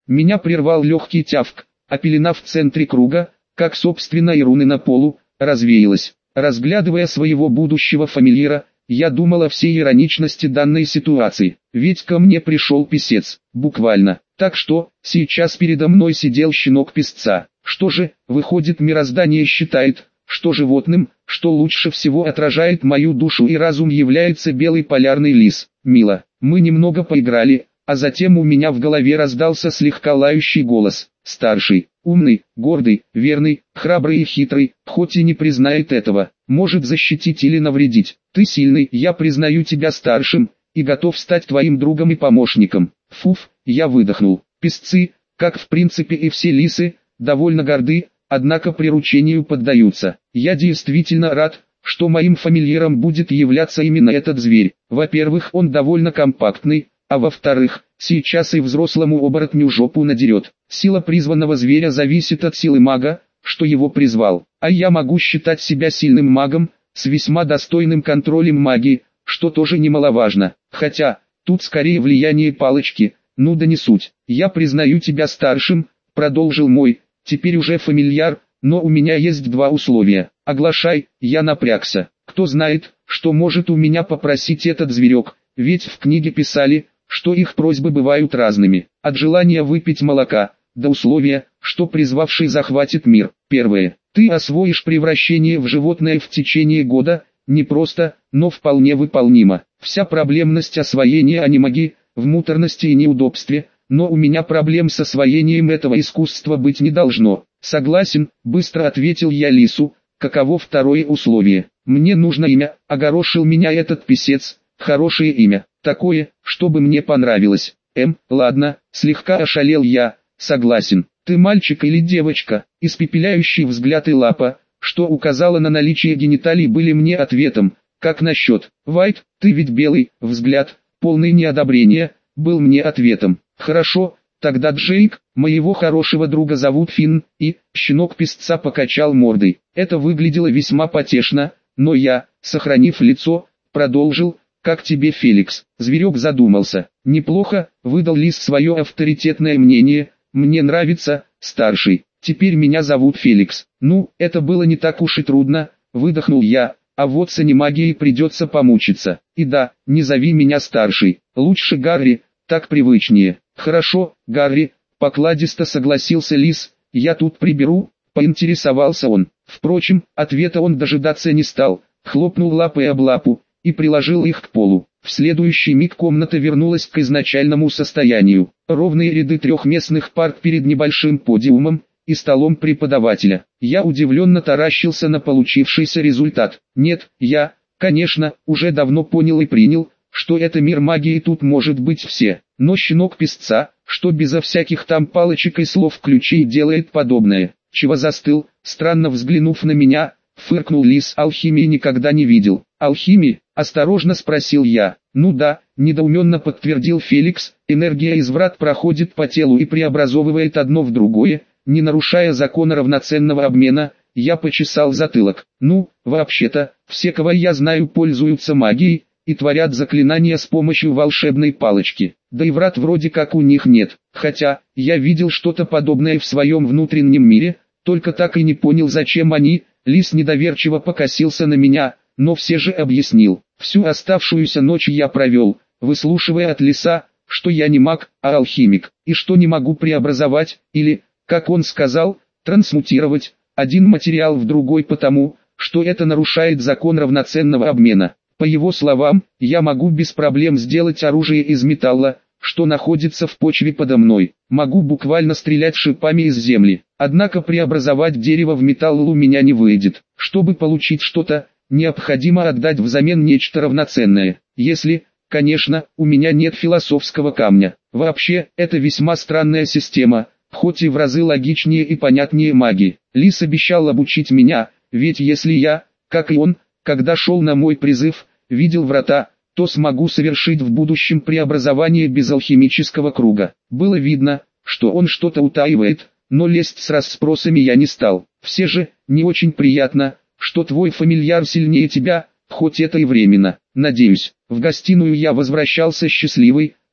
Меня прервал легкий тявк, а пелена в центре круга, как собственно и руны на полу, развеялась. Разглядывая своего будущего фамильяра, я думал о всей ироничности данной ситуации, ведь ко мне пришел писец, буквально. Так что, сейчас передо мной сидел щенок писца. Что же, выходит, мироздание считает, что животным, что лучше всего отражает мою душу и разум, является белый полярный лис. Мило. Мы немного поиграли, а затем у меня в голове раздался слегка лающий голос. Старший, умный, гордый, верный, храбрый и хитрый, хоть и не признает этого, может защитить или навредить. Ты сильный, я признаю тебя старшим, и готов стать твоим другом и помощником. Фуф, я выдохнул. Песцы, как в принципе и все лисы, довольно горды, однако приручению поддаются. Я действительно рад, что моим фамильяром будет являться именно этот зверь. Во-первых, он довольно компактный, а во-вторых, сейчас и взрослому оборотню жопу надерет. Сила призванного зверя зависит от силы мага, что его призвал. А я могу считать себя сильным магом, с весьма достойным контролем магии, что тоже немаловажно. Хотя, тут скорее влияние палочки, ну да не суть. Я признаю тебя старшим, продолжил мой, теперь уже фамильяр, но у меня есть два условия. Оглашай, я напрягся. Кто знает, что может у меня попросить этот зверек, ведь в книге писали, что их просьбы бывают разными. От желания выпить молока, до условия, что призвавший захватит мир. Первое. Ты освоишь превращение в животное в течение года, непросто, но вполне выполнимо. Вся проблемность освоения анимаги, в муторности и неудобстве, но у меня проблем с освоением этого искусства быть не должно. Согласен, быстро ответил я лису. Каково второе условие? Мне нужно имя, огорошил меня этот писец, хорошее имя, такое, чтобы мне понравилось. Ладно, слегка ошалел я, согласен. Ты мальчик или девочка? Испепеляющий взгляд и лапа, что указало на наличие гениталий, были мне ответом. Как насчет Вайт, ты ведь белый, взгляд, полный неодобрения, был мне ответом. Хорошо, тогда Джейк, моего хорошего друга зовут Финн, и щенок песца покачал мордой. Это выглядело весьма потешно, но я, сохранив лицо, продолжил. Как тебе, Феликс? Зверек задумался. Неплохо, выдал лис свое авторитетное мнение. Мне нравится, старший. Теперь меня зовут Феликс. Ну, это было не так уж и трудно, выдохнул я. А вот с анимагией придется помучиться. И да, не зови меня старший. Лучше Гарри, так привычнее. Хорошо, Гарри, покладисто согласился лис. Я тут приберу, поинтересовался он. Впрочем, ответа он дожидаться не стал. Хлопнул лапой об лапу и приложил их к полу. В следующий миг комната вернулась к изначальному состоянию. Ровные ряды трехместных парт перед небольшим подиумом и столом преподавателя. Я удивленно таращился на получившийся результат. Нет, я, конечно, уже давно понял и принял, что это мир магии, и тут может быть все. Но щенок песца, что безо всяких там палочек и слов ключей делает подобное. Чего застыл, странно взглянув на меня, фыркнул лис. Алхимии никогда не видел. Алхимии? Осторожно спросил я. Ну да, недоуменно подтвердил Феликс. Энергия из врат проходит по телу и преобразовывает одно в другое, не нарушая закона равноценного обмена. Я почесал затылок. Ну, вообще-то, все, кого я знаю, пользуются магией и творят заклинания с помощью волшебной палочки. Да и врат вроде как у них нет. Хотя, я видел что-то подобное в своем внутреннем мире, только так и не понял, зачем они. Лис недоверчиво покосился на меня, но все же объяснил. Всю оставшуюся ночь я провел, выслушивая от лиса, что я не маг, а алхимик, и что не могу преобразовать, или, как он сказал, трансмутировать, один материал в другой, потому что это нарушает закон равноценного обмена. По его словам, я могу без проблем сделать оружие из металла, что находится в почве подо мной. Могу буквально стрелять шипами из земли. Однако преобразовать дерево в металл у меня не выйдет. Чтобы получить что-то, необходимо отдать взамен нечто равноценное. Если, конечно, у меня нет философского камня. Вообще, это весьма странная система, хоть и в разы логичнее и понятнее магии. Лис обещал обучить меня, ведь если я, как и он, когда шел на мой призыв, видел врата, то смогу совершить в будущем преобразование без алхимического круга. Было видно, что он что-то утаивает, но лезть с расспросами я не стал. Все же, не очень приятно, что твой фамильяр сильнее тебя, хоть это и временно. Надеюсь, в гостиную я возвращался счастливый,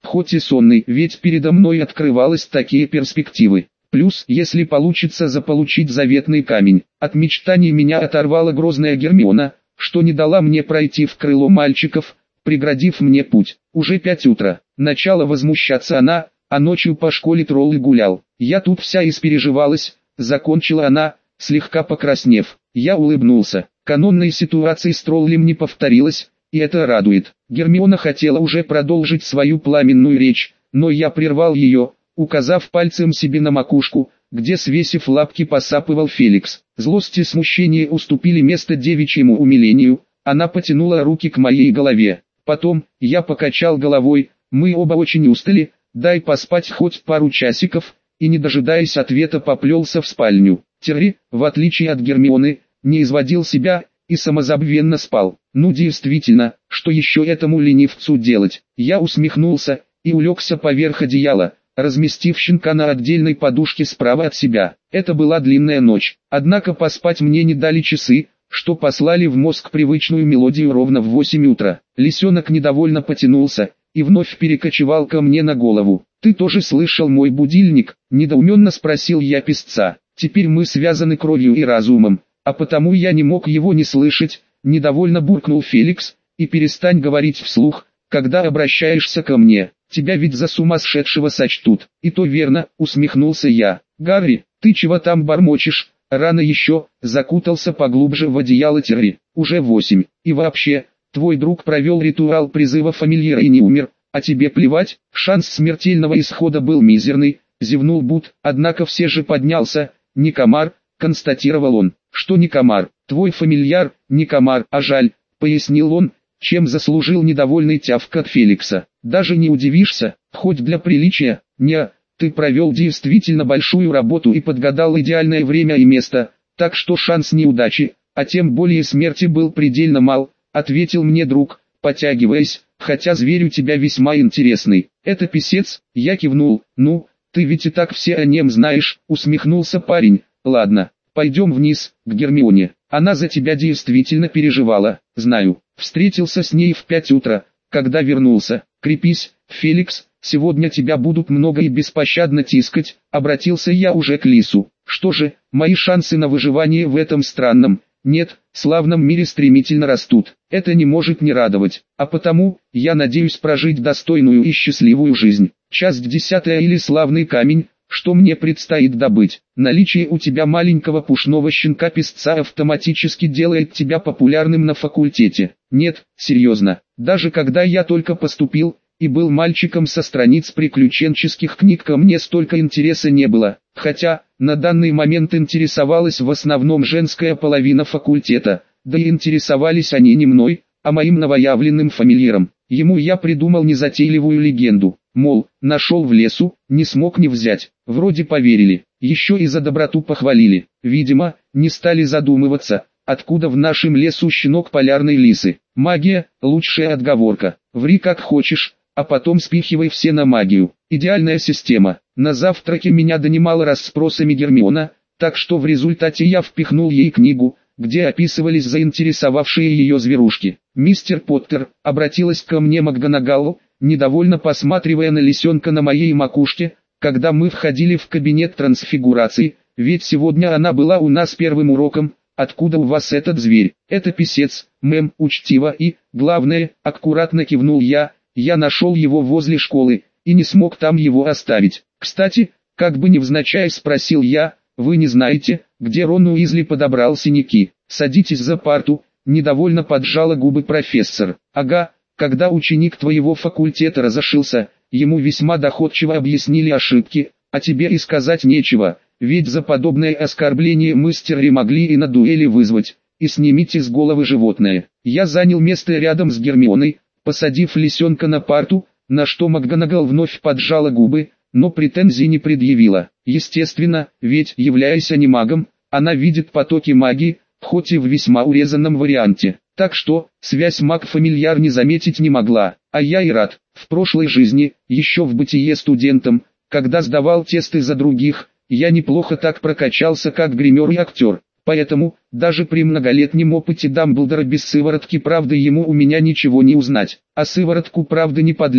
хоть и сонный, ведь передо мной открывались такие перспективы. Плюс, если получится заполучить заветный камень, от мечтаний меня оторвала грозная Гермиона, что не дала мне пройти в крыло мальчиков, преградив мне путь. Уже 5 утра. Начала возмущаться она, а ночью по школе тролль гулял. Я тут вся испереживалась, закончила она, слегка покраснев. Я улыбнулся. Канонной ситуации с троллем не повторилось, и это радует. Гермиона хотела уже продолжить свою пламенную речь, но я прервал ее, указав пальцем себе на макушку, где, свесив лапки, посапывал Феликс. Злость и смущение уступили место девичьему умилению, она потянула руки к моей голове. Потом, я покачал головой, мы оба очень устали, дай поспать хоть пару часиков, и не дожидаясь ответа поплелся в спальню. Терри, в отличие от Гермионы, не изводил себя и самозабвенно спал. Ну действительно, что еще этому ленивцу делать? Я усмехнулся и улегся поверх одеяла, разместив щенка на отдельной подушке справа от себя. Это была длинная ночь, однако поспать мне не дали часы, что послали в мозг привычную мелодию ровно в 8 утра. Лисенок недовольно потянулся и вновь перекочевал ко мне на голову. «Ты тоже слышал мой будильник?» – недоуменно спросил я песца. «Теперь мы связаны кровью и разумом, а потому я не мог его не слышать», – недовольно буркнул Феликс, – «и перестань говорить вслух, когда обращаешься ко мне, тебя ведь за сумасшедшего сочтут». «И то верно», – усмехнулся я. «Гарри, ты чего там бормочешь? Рано еще», – закутался поглубже в одеяло Терри. «Уже 8, и вообще, твой друг провел ритуал призыва фамильяра и не умер, а тебе плевать?» «Шанс смертельного исхода был мизерный», – зевнул Бут, однако все же поднялся. «Не комар», – констатировал он. «Что не комар? Твой фамильяр, не комар, а жаль», – пояснил он, чем заслужил недовольный тявк от Феликса. «Даже не удивишься, хоть для приличия, не, ты провел действительно большую работу и подгадал идеальное время и место, так что шанс неудачи, а тем более смерти был предельно мал», – ответил мне друг, потягиваясь, «хотя зверь у тебя весьма интересный». «Это писец?» – я кивнул. «Ну, ты ведь и так все о нем знаешь», – усмехнулся парень. «Ладно, пойдем вниз, к Гермионе. Она за тебя действительно переживала, знаю. Встретился с ней в 5 утра, когда вернулся. Крепись, Феликс, сегодня тебя будут много и беспощадно тискать», — обратился я уже к Лису. «Что же, мои шансы на выживание в этом странном, нет, славном мире стремительно растут. Это не может не радовать, а потому, я надеюсь прожить достойную и счастливую жизнь. Часть 10 или славный камень, что мне предстоит добыть. Наличие у тебя маленького пушного щенка-песца автоматически делает тебя популярным на факультете. Нет, серьезно, даже когда я только поступил и был мальчиком со страниц приключенческих книг, ко мне столько интереса не было, хотя, на данный момент интересовалась в основном женская половина факультета, да и интересовались они не мной, а моим новоявленным фамильяром. Ему я придумал незатейливую легенду, мол, нашел в лесу, не смог не взять. Вроде поверили, еще и за доброту похвалили. Видимо, не стали задумываться, откуда в нашем лесу щенок полярной лисы. Магия – лучшая отговорка. Ври как хочешь, а потом спихивай все на магию. Идеальная система. На завтраке меня донимала расспросами Гермиона, так что в результате я впихнул ей книгу, где описывались заинтересовавшие ее зверушки. «Мистер Поттер», — обратилась ко мне МакГонагал, недовольно посматривая на лисенка на моей макушке, когда мы входили в кабинет трансфигурации, ведь сегодня она была у нас первым уроком. «Откуда у вас этот зверь?» «Это писец, мэм», учтиво и, главное, аккуратно кивнул я нашел его возле школы, и не смог там его оставить. Кстати, как бы невзначай спросил я, «Вы не знаете, где Рон Уизли подобрал синяки?» «Садитесь за парту», недовольно поджала губы профессор. «Ага, когда ученик твоего факультета разошился, ему весьма доходчиво объяснили ошибки, а тебе и сказать нечего, ведь за подобное оскорбление мы с Терри могли и на дуэли вызвать, и снимите с головы животное». Я занял место рядом с Гермионой, посадив лисенка на парту, на что МакГонагал вновь поджала губы, но претензий не предъявила. Естественно, ведь, являясь анимагом, она видит потоки магии, хоть и в весьма урезанном варианте. Так что, связь маг-фамильяр не заметить не могла, а я и рад. В прошлой жизни, еще в бытие студентом, когда сдавал тесты за других, я неплохо так прокачался как гример и актер. Поэтому, даже при многолетнем опыте Дамблдора без сыворотки правды ему у меня ничего не узнать. А сыворотку правды не подлить,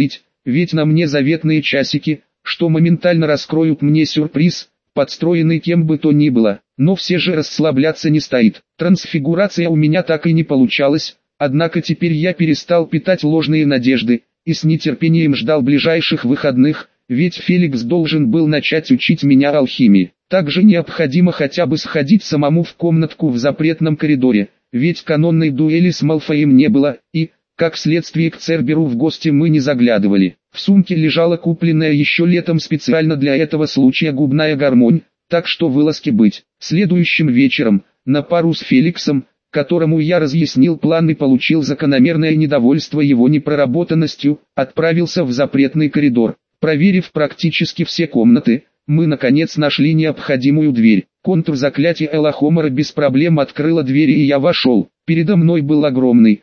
ведь на мне заветные часики, что моментально раскроют мне сюрприз, подстроенный кем бы то ни было. Но все же расслабляться не стоит. Трансфигурация у меня так и не получалась, однако теперь я перестал питать ложные надежды, и с нетерпением ждал ближайших выходных, ведь Феликс должен был начать учить меня алхимии. Также необходимо хотя бы сходить самому в комнатку в запретном коридоре, ведь канонной дуэли с Малфоем не было, и, как следствие, к Церберу в гости мы не заглядывали. В сумке лежала купленная еще летом специально для этого случая губная гармонь, так что вылазки быть. Следующим вечером, на пару с Феликсом, которому я разъяснил план и получил закономерное недовольство его непроработанностью, отправился в запретный коридор. Проверив практически все комнаты, мы наконец нашли необходимую дверь. Контур заклятия Элохомора без проблем открыла дверь, и я вошел. Передо мной был огромный,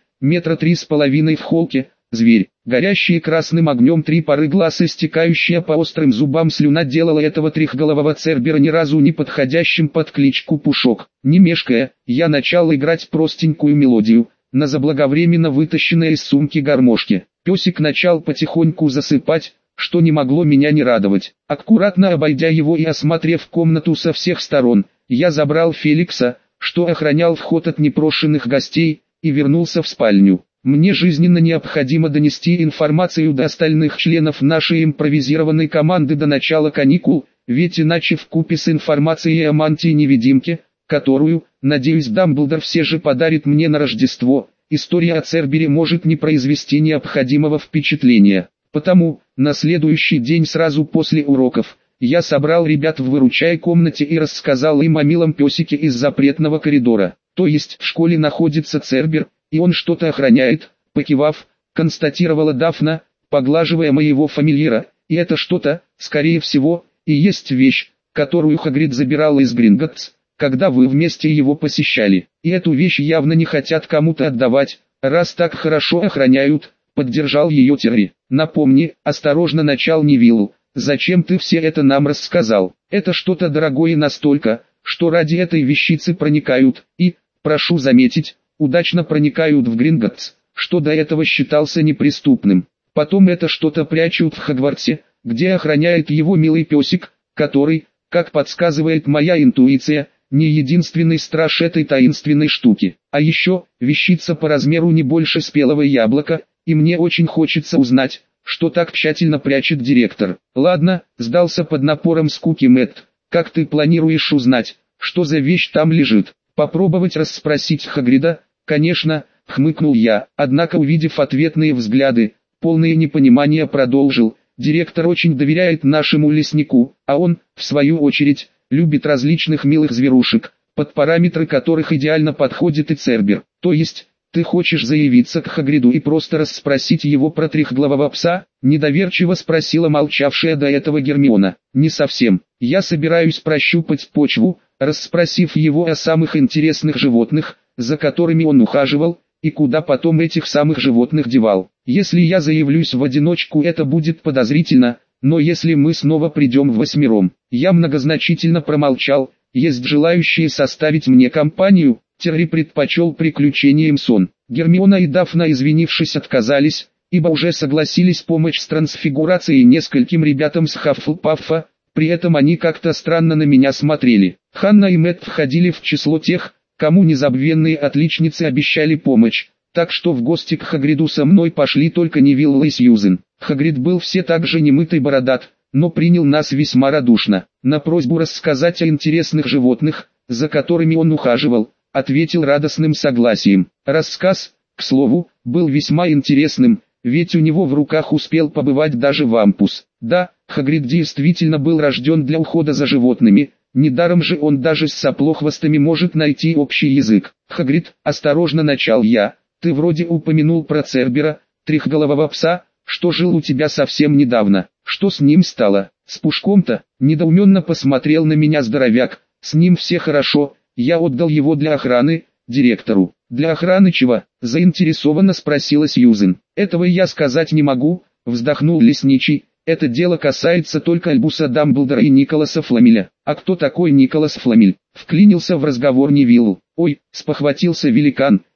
3,5 метра в холке, зверь. Горящие красным огнем 3 пары глаз и стекающая по острым зубам слюна делала этого трехголового Цербера ни разу не подходящим под кличку Пушок. Не мешкая, я начал играть простенькую мелодию, на заблаговременно вытащенной из сумки гармошке. Песик начал потихоньку засыпать, что не могло меня не радовать. Аккуратно обойдя его и осмотрев комнату со всех сторон, я забрал Феликса, что охранял вход от непрошенных гостей, и вернулся в спальню. Мне жизненно необходимо донести информацию до остальных членов нашей импровизированной команды до начала каникул, ведь иначе вкупе с информацией о мантии-невидимке, которую, надеюсь, Дамблдор все же подарит мне на Рождество, история о Цербере может не произвести необходимого впечатления. Потому, на следующий день сразу после уроков, я собрал ребят в выручай комнате и рассказал им о милом песике из запретного коридора. То есть в школе находится Цербер, и он что-то охраняет, покивав, констатировала Дафна, поглаживая моего фамильяра, и это что-то, скорее всего, и есть вещь, которую Хагрид забирал из Гринготтс, когда вы вместе его посещали. И эту вещь явно не хотят кому-то отдавать, раз так хорошо охраняют, поддержал ее Терри. Напомни, осторожно начал Невилл, зачем ты все это нам рассказал? Это что-то дорогое настолько, что ради этой вещицы проникают, и, прошу заметить, удачно проникают в Гринготтс, что до этого считался неприступным. Потом это что-то прячут в Хогвартсе, где охраняет его милый песик, который, как подсказывает моя интуиция, не единственный страж этой таинственной штуки. А еще, вещица по размеру не больше спелого яблока, и мне очень хочется узнать, что так тщательно прячет директор. Ладно, сдался под напором скуки Мэтт, как ты планируешь узнать, что за вещь там лежит? Попробовать расспросить Хагрида? Конечно, хмыкнул я, однако увидев ответные взгляды, полные непонимания продолжил. Директор очень доверяет нашему леснику, а он, в свою очередь, любит различных милых зверушек, под параметры которых идеально подходит и Цербер. То есть, ты хочешь заявиться к Хагриду и просто расспросить его про трехглавого пса? Недоверчиво спросила молчавшая до этого Гермиона. Не совсем. Я собираюсь прощупать почву, расспросив его о самых интересных животных, за которыми он ухаживал, и куда потом этих самых животных девал. Если я заявлюсь в одиночку, это будет подозрительно, но если мы снова придем ввосьмером. Я многозначительно промолчал. Есть желающие составить мне компанию? Терри предпочел приключениям сон. Гермиона и Дафна, извинившись, отказались, ибо уже согласились помочь с трансфигурацией нескольким ребятам с Хаффлпаффа, при этом они как-то странно на меня смотрели. Ханна и Мэтт входили в число тех, кому незабвенные отличницы обещали помощь, так что в гости к Хагриду со мной пошли только Невилл и Сьюзен. Хагрид был все так же немытый бородат, но принял нас весьма радушно. На просьбу рассказать о интересных животных, за которыми он ухаживал, ответил радостным согласием. Рассказ, к слову, был весьма интересным, ведь у него в руках успел побывать даже Вампус. Да, Хагрид действительно был рожден для ухода за животными, недаром же он даже с соплохвостами может найти общий язык. Хагрид, осторожно начал я, ты вроде упомянул про Цербера, трехголового пса, что жил у тебя совсем недавно. Что с ним стало? С Пушком-то? Недоуменно посмотрел на меня здоровяк. С ним все хорошо, я отдал его для охраны, директору. Для охраны чего? Заинтересованно спросила Сьюзен. Этого я сказать не могу, вздохнул лесничий. Это дело касается только Альбуса Дамблдора и Николаса Фламеля. А кто такой Николас Фламель? Вклинился в разговор Невилл. Ой, спохватился великан,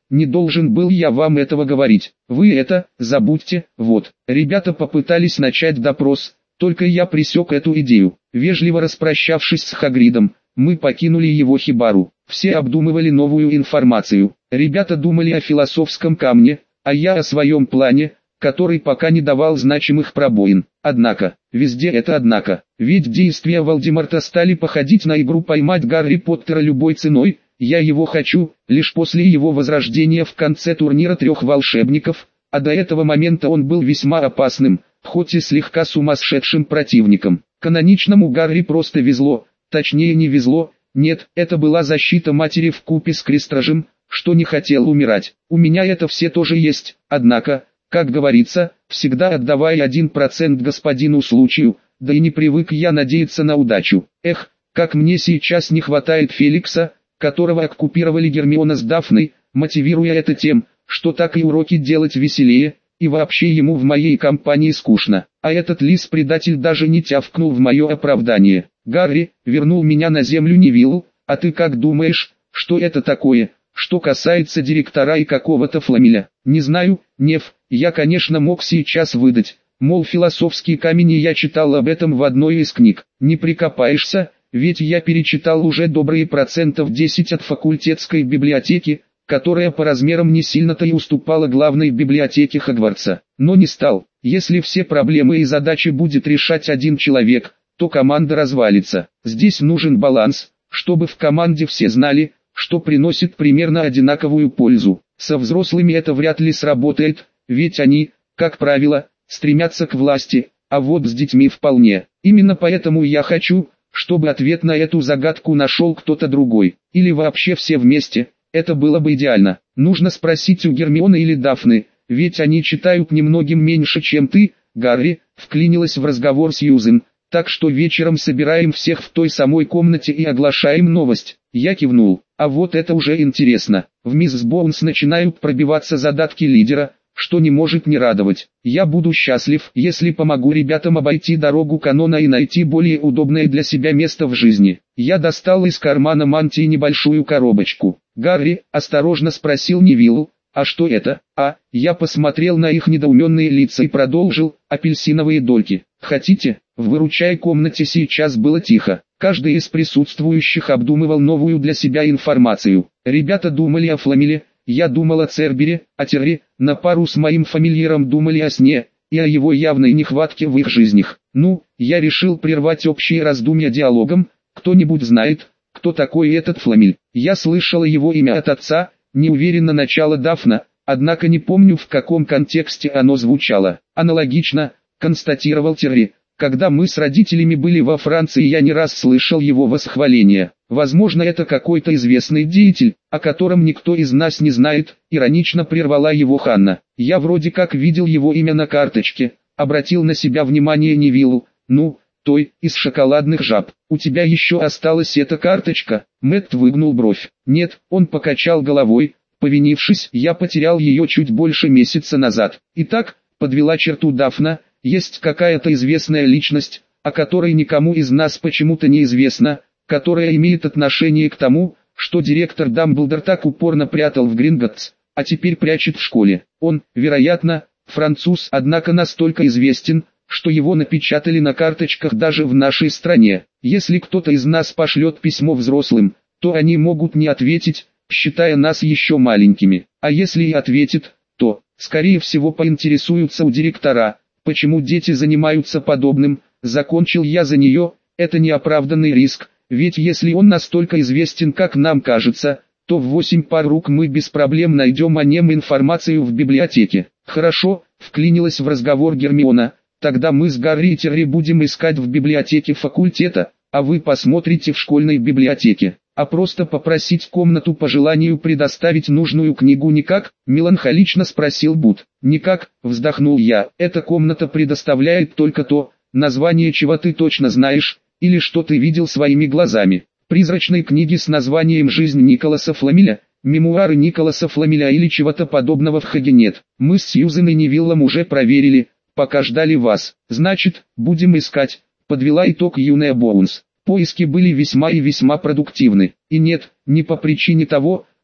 не должен был я вам этого говорить. Вы это, забудьте, вот. Ребята попытались начать допрос, только я пресек эту идею. Вежливо распрощавшись с Хагридом, мы покинули его хибару. Все обдумывали новую информацию. Ребята думали о философском камне, а я о своем плане, который пока не давал значимых пробоин. Однако, везде это однако, ведь действия Волдеморта стали походить на игру поймать Гарри Поттера любой ценой. Я его хочу, лишь после его возрождения в конце турнира 3 волшебников, а до этого момента он был весьма опасным, хоть и слегка сумасшедшим противником. Каноничному Гарри просто везло, точнее не везло, нет, это была защита матери вкупе с Крестражем, что не хотел умирать. У меня это все тоже есть, однако, как говорится, всегда отдавай 1% господину случаю, да и не привык я надеяться на удачу. Эх, как мне сейчас не хватает Феликса, которого оккупировали Гермиона с Дафной, мотивируя это тем, что так и уроки делать веселее, и вообще ему в моей компании скучно. А этот лис-предатель даже не тявкнул в мое оправдание. Гарри, вернул меня на землю Невилл, а ты как думаешь, что это такое? Что касается директора и какого-то Фламеля, не знаю, Нев, я конечно мог сейчас выдать, мол философский камень, и я читал об этом в одной из книг. Не прикопаешься, ведь я перечитал уже добрые 10% от факультетской библиотеки, которая по размерам не сильно-то и уступала главной библиотеке Хогвартса. Но не стал. Если все проблемы и задачи будет решать один человек, то команда развалится. Здесь нужен баланс, чтобы в команде все знали, что приносит примерно одинаковую пользу. Со взрослыми это вряд ли сработает, ведь они, как правило, стремятся к власти, а вот с детьми вполне. Именно поэтому я хочу, чтобы ответ на эту загадку нашел кто-то другой, или вообще все вместе. Это было бы идеально. Нужно спросить у Гермионы или Дафны, ведь они читают немногим меньше, чем ты, Гарри, вклинилась в разговор Сьюзен, так что вечером собираем всех в той самой комнате и оглашаем новость. Я кивнул. А вот это уже интересно. В Миссис Боунс начинают пробиваться задатки лидера, что не может не радовать. Я буду счастлив, если помогу ребятам обойти дорогу канона и найти более удобное для себя место в жизни. Я достал из кармана мантии небольшую коробочку. Гарри, осторожно спросил Невилл, а что это? Я посмотрел на их недоуменные лица и продолжил, апельсиновые дольки. Хотите? В выручай комнате сейчас было тихо. Каждый из присутствующих обдумывал новую для себя информацию. Ребята думали о Фламеле, я думал о Цербере, а Терри, на пару с моим фамильяром думали о сне, и о его явной нехватке в их жизнях. Я решил прервать общие раздумья диалогом. Кто-нибудь знает, кто такой этот Фламель? Я слышала его имя от отца, неуверенно начала Дафна, однако не помню, в каком контексте оно звучало. Аналогично, констатировал Терри. Когда мы с родителями были во Франции, я не раз слышал его восхваления. Возможно, это какой-то известный деятель, о котором никто из нас не знает, иронично прервала его Ханна. Я вроде как видел его имя на карточке, обратил на себя внимание Невилл, той, из шоколадных жаб. У тебя еще осталась эта карточка? Мэтт выгнул бровь. Нет, он покачал головой, повинившись, я потерял ее чуть больше месяца назад. Итак, подвела черту Дафна, есть какая-то известная личность, о которой никому из нас почему-то неизвестно, которая имеет отношение к тому, что директор Дамблдор так упорно прятал в Гринготтс, а теперь прячет в школе. Он, вероятно, француз, однако настолько известен, что его напечатали на карточках даже в нашей стране. Если кто-то из нас пошлет письмо взрослым, то они могут не ответить, считая нас еще маленькими. А если и ответят, то, скорее всего, поинтересуются у директора, почему дети занимаются подобным. Закончил я за нее. Это неоправданный риск, ведь если он настолько известен, как нам кажется, то в 8 пар рук мы без проблем найдем о нем информацию в библиотеке. Хорошо, вклинилась в разговор Гермиона. Тогда мы с Гарри и Терри будем искать в библиотеке факультета, а вы посмотрите в школьной библиотеке. А просто попросить комнату по желанию предоставить нужную книгу никак? Меланхолично спросил Бут. Никак, вздохнул я. Эта комната предоставляет только то, название чего ты точно знаешь, или что ты видел своими глазами. Призрачной книги с названием «Жизнь Николаса Фламеля», «Мемуары Николаса Фламеля» или чего-то подобного в Хаге нет. Мы с Сьюзен и Невиллом уже проверили, пока ждали вас. Значит, будем искать, подвела итог юная Боунс. Поиски были весьма и весьма продуктивны. И нет, не по причине того,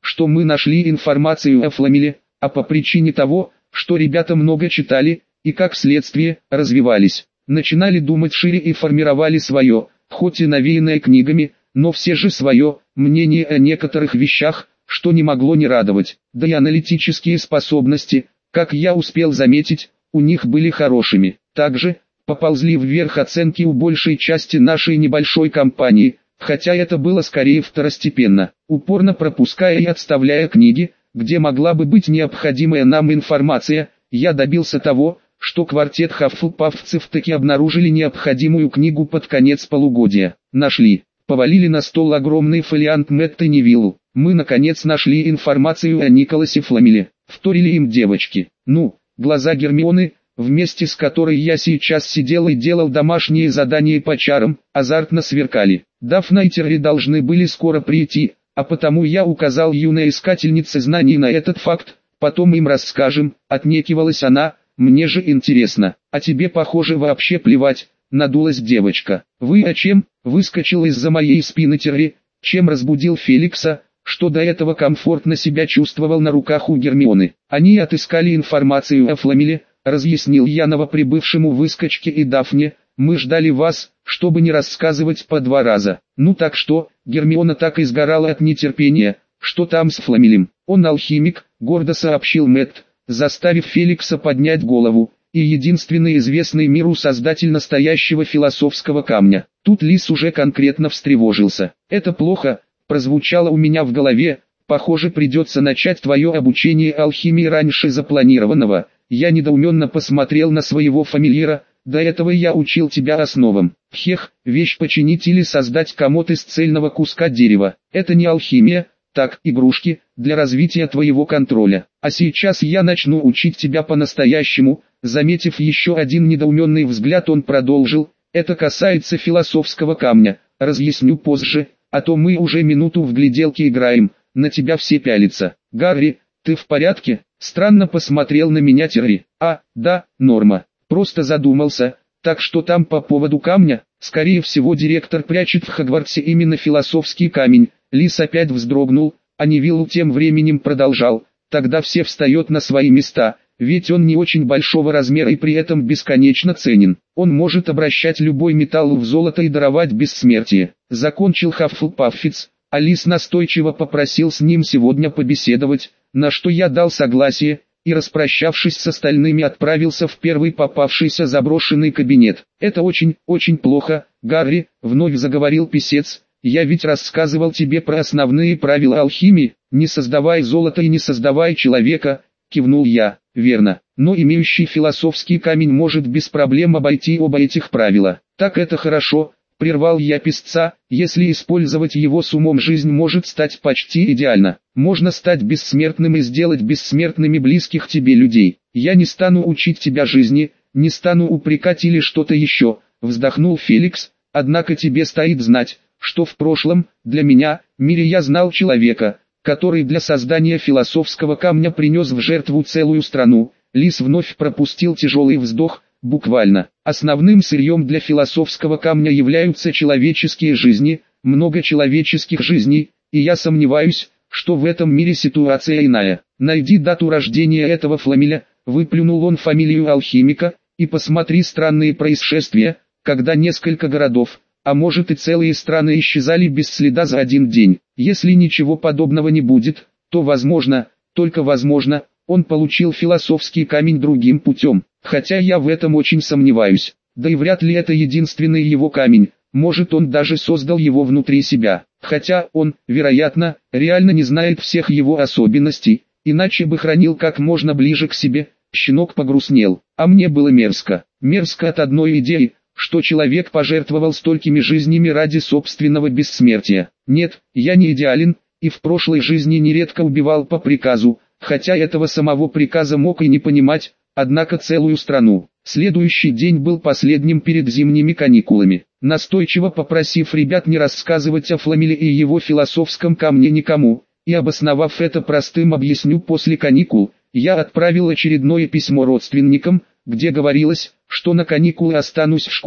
что мы нашли информацию о Фламеле, а по причине того, что ребята много читали, и как следствие, развивались, начинали думать шире и формировали свое, хоть и навеянное книгами, но все же свое, мнение о некоторых вещах, что не могло не радовать. Да и аналитические способности, как я успел заметить, у них были хорошими. Также, поползли вверх оценки у большей части нашей небольшой компании, хотя это было скорее второстепенно. Упорно пропуская и отставляя книги, где могла бы быть необходимая нам информация, я добился того, что квартет хаффлпаффцев таки обнаружили необходимую книгу под конец полугодия. Нашли. Повалили на стол огромный фолиант Мэтта Невиллу. Мы наконец нашли информацию о Николасе Фламеле. Вторили им девочки. Глаза Гермионы, вместе с которой я сейчас сидел и делал домашние задания по чарам, азартно сверкали. Дафна и Терри должны были скоро прийти, а потому я указал юной искательнице знаний на этот факт. Потом им расскажем, отнекивалась она, мне же интересно, а тебе похоже вообще плевать, надулась девочка. Вы о чем? Выскочил из-за моей спины Терри, чем разбудил Феликса, что до этого комфортно себя чувствовал на руках у Гермионы. Они отыскали информацию о Фламеле, разъяснил я новоприбывшему выскочке и Дафне, мы ждали вас, чтобы не рассказывать по 2 раза. Так что, Гермиона так и сгорала от нетерпения, что там с Фламелем. Он алхимик, гордо сообщил Мэтт, заставив Феликса поднять голову, и единственный известный миру создатель настоящего философского камня. Тут Лис уже конкретно встревожился. Это плохо, прозвучало у меня в голове, похоже придется начать твое обучение алхимии раньше запланированного. Я недоуменно посмотрел на своего фамильяра, до этого я учил тебя основам. Вещь починить или создать комод из цельного куска дерева. Это не алхимия, так, игрушки, для развития твоего контроля. А сейчас я начну учить тебя по-настоящему. Заметив еще один недоуменный взгляд, он продолжил, это касается философского камня, разъясню позже, а то мы уже минуту в гляделки играем, на тебя все пялятся. Гарри, ты в порядке? Странно посмотрел на меня Терри. Да, норма, просто задумался, так что там по поводу камня? Скорее всего директор прячет в Хогвартсе именно философский камень. Лис опять вздрогнул, а Невилл тем временем продолжал, тогда все встает на свои места. Ведь он не очень большого размера и при этом бесконечно ценен. Он может обращать любой металл в золото и даровать бессмертие. Закончил Хаффлпаффец, а Лис настойчиво попросил с ним сегодня побеседовать, на что я дал согласие, и распрощавшись с остальными отправился в первый попавшийся заброшенный кабинет. Это очень, очень плохо, Гарри, вновь заговорил писец, я ведь рассказывал тебе про основные правила алхимии, не создавай золото и не создавай человека, кивнул я. Верно, но имеющий философский камень может без проблем обойти оба этих правила. Так это хорошо, прервал я писца, если использовать его с умом, жизнь может стать почти идеально. Можно стать бессмертным и сделать бессмертными близких тебе людей. Я не стану учить тебя жизни, не стану упрекать или что-то еще, вздохнул Феликс, однако тебе стоит знать, что в прошлом, для меня, мире я знал человека, который для создания философского камня принес в жертву целую страну. Лис вновь пропустил тяжелый вздох, буквально. Основным сырьем для философского камня являются человеческие жизни, много человеческих жизней, и я сомневаюсь, что в этом мире ситуация иная. Найди дату рождения этого Фламеля, выплюнул он фамилию алхимика, и посмотри странные происшествия, когда несколько городов, а может и целые страны исчезали без следа за один день. Если ничего подобного не будет, то возможно, только возможно, он получил философский камень другим путем. Хотя я в этом очень сомневаюсь. Да и вряд ли это единственный его камень, может он даже создал его внутри себя. Хотя он, вероятно, реально не знает всех его особенностей, иначе бы хранил как можно ближе к себе. Щенок погрустнел, а мне было мерзко. Мерзко от одной идеи, что человек пожертвовал столькими жизнями ради собственного бессмертия. Нет, я не идеален, и в прошлой жизни нередко убивал по приказу, хотя этого самого приказа мог и не понимать, однако целую страну. Следующий день был последним перед зимними каникулами. Настойчиво попросив ребят не рассказывать о Фламеле и его философском камне никому, и обосновав это простым объясню после каникул, я отправил очередное письмо родственникам, где говорилось, что на каникулы останусь в школе,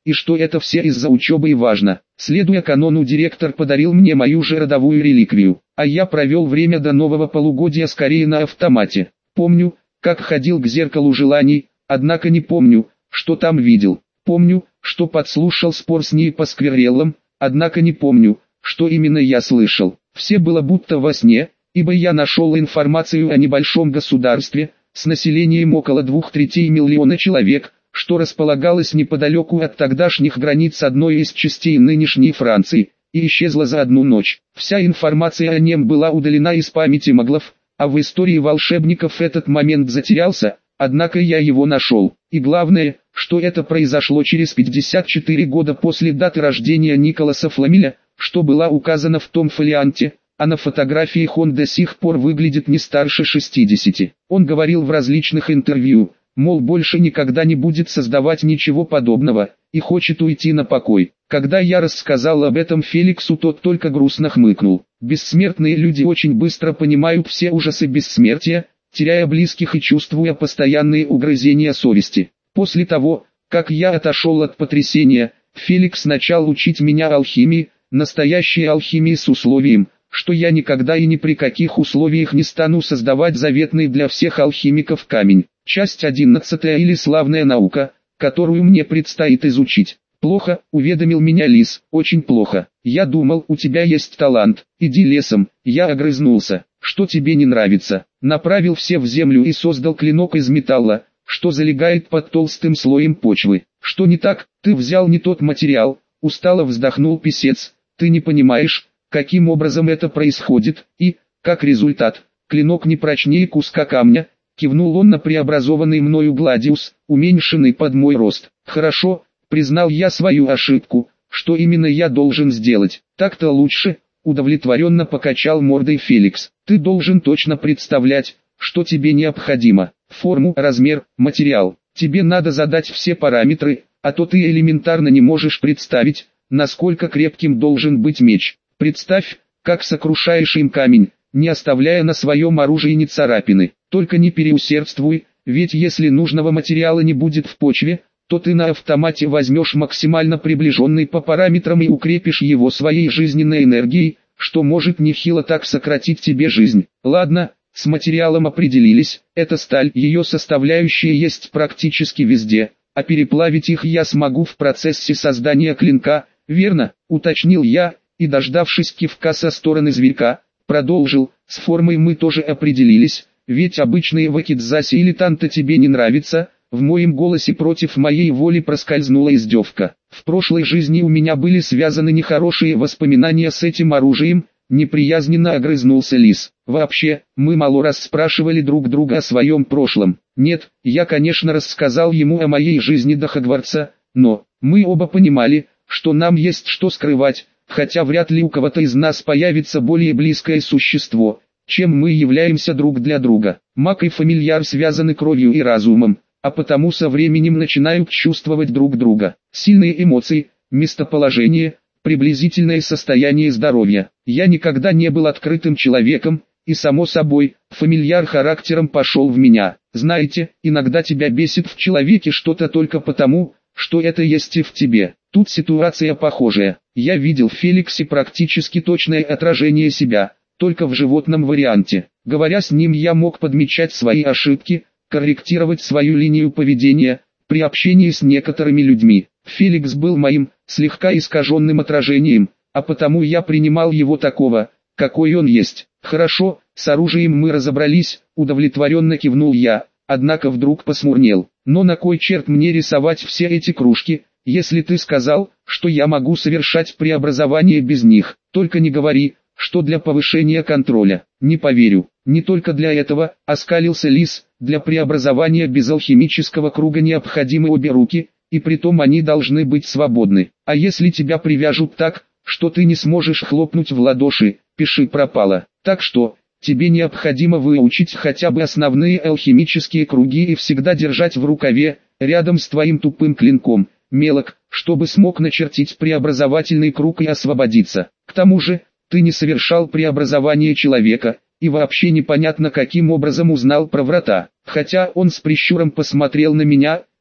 и что это все из-за учебы и важно. Следуя канону, директор подарил мне мою же родовую реликвию, а я провел время до нового полугодия скорее на автомате. Помню, как ходил к зеркалу желаний, однако не помню, что там видел. Помню, что подслушал спор с ней по сквереллам, однако не помню, что именно я слышал. Все было будто во сне, ибо я нашел информацию о небольшом государстве, с населением около 2/3 миллиона человек, что располагалось неподалеку от тогдашних границ одной из частей нынешней Франции, и исчезла за одну ночь. Вся информация о нем была удалена из памяти маглов, а в истории волшебников этот момент затерялся, однако я его нашел. И главное, что это произошло через 54 года после даты рождения Николаса Фламеля, что была указана в том фолианте, а на фотографиях он до сих пор выглядит не старше 60. Он говорил в различных интервью, мол, больше никогда не будет создавать ничего подобного, и хочет уйти на покой. Когда я рассказал об этом Феликсу, тот только грустно хмыкнул. Бессмертные люди очень быстро понимают все ужасы бессмертия, теряя близких и чувствуя постоянные угрызения совести. После того, как я отошел от потрясения, Феликс начал учить меня алхимии, настоящей алхимии с условием, что я никогда и ни при каких условиях не стану создавать заветный для всех алхимиков камень. Часть 11 или славная наука, которую мне предстоит изучить. Плохо, уведомил меня Лис, очень плохо. Я думал, у тебя есть талант, иди лесом. Я огрызнулся. Что тебе не нравится? Направил все в землю и создал клинок из металла, что залегает под толстым слоем почвы. Что не так? Ты взял не тот материал, устало вздохнул писец. Ты не понимаешь, каким образом это происходит, и, как результат, клинок не прочнее куска камня. Кивнул он на преобразованный мною гладиус, уменьшенный под мой рост. Хорошо, признал я свою ошибку. Что именно я должен сделать? Так-то лучше. Удовлетворенно покачал мордой Феликс. Ты должен точно представлять, что тебе необходимо. Форму, размер, материал. Тебе надо задать все параметры, а то ты элементарно не можешь представить, насколько крепким должен быть меч. Представь, как сокрушаешь им камень, не оставляя на своем оружии ни царапины. Только не переусердствуй, ведь если нужного материала не будет в почве, то ты на автомате возьмешь максимально приближенный по параметрам и укрепишь его своей жизненной энергией, что может нехило так сократить тебе жизнь. Ладно, с материалом определились, это сталь, ее составляющие есть практически везде, а переплавить их я смогу в процессе создания клинка, верно, уточнил я, и дождавшись кивка со стороны зверька, продолжил, с формой мы тоже определились, ведь обычные вакидзаси или танто тебе не нравится. В моем голосе против моей воли проскользнула издевка. В прошлой жизни у меня были связаны нехорошие воспоминания с этим оружием, неприязненно огрызнулся Лис. Вообще, мы мало раз спрашивали друг друга о своем прошлом. Нет, я конечно рассказал ему о моей жизни до Хогвартса, но мы оба понимали, что нам есть что скрывать, хотя вряд ли у кого-то из нас появится более близкое существо, чем мы являемся друг для друга. Маг и фамильяр связаны кровью и разумом, а потому со временем начинают чувствовать друг друга. Сильные эмоции, местоположение, приблизительное состояние здоровья. Я никогда не был открытым человеком, и само собой, фамильяр характером пошел в меня. Знаете, иногда тебя бесит в человеке что-то только потому, что это есть и в тебе. Тут ситуация похожая. Я видел в Феликсе практически точное отражение себя, только в животном варианте. Говоря с ним, я мог подмечать свои ошибки, корректировать свою линию поведения, при общении с некоторыми людьми. Феликс был моим, слегка искаженным отражением, а потому я принимал его такого, какой он есть. Хорошо, с оружием мы разобрались, удовлетворенно кивнул я, однако вдруг посмурнел. Но на кой черт мне рисовать все эти кружки, если ты сказал, что я могу совершать преобразование без них? Только не говори, что для повышения контроля. Не поверю. Не только для этого, оскалился Лис, для преобразования без алхимического круга необходимы обе руки, и притом они должны быть свободны. А если тебя привяжут так, что ты не сможешь хлопнуть в ладоши, пиши пропало. Так что, тебе необходимо выучить хотя бы основные алхимические круги и всегда держать в рукаве, рядом с твоим тупым клинком, мелок, чтобы смог начертить преобразовательный круг и освободиться. К тому же, ты не совершал преобразование человека, и вообще непонятно каким образом узнал про врата. Хотя он с прищуром посмотрел на меня,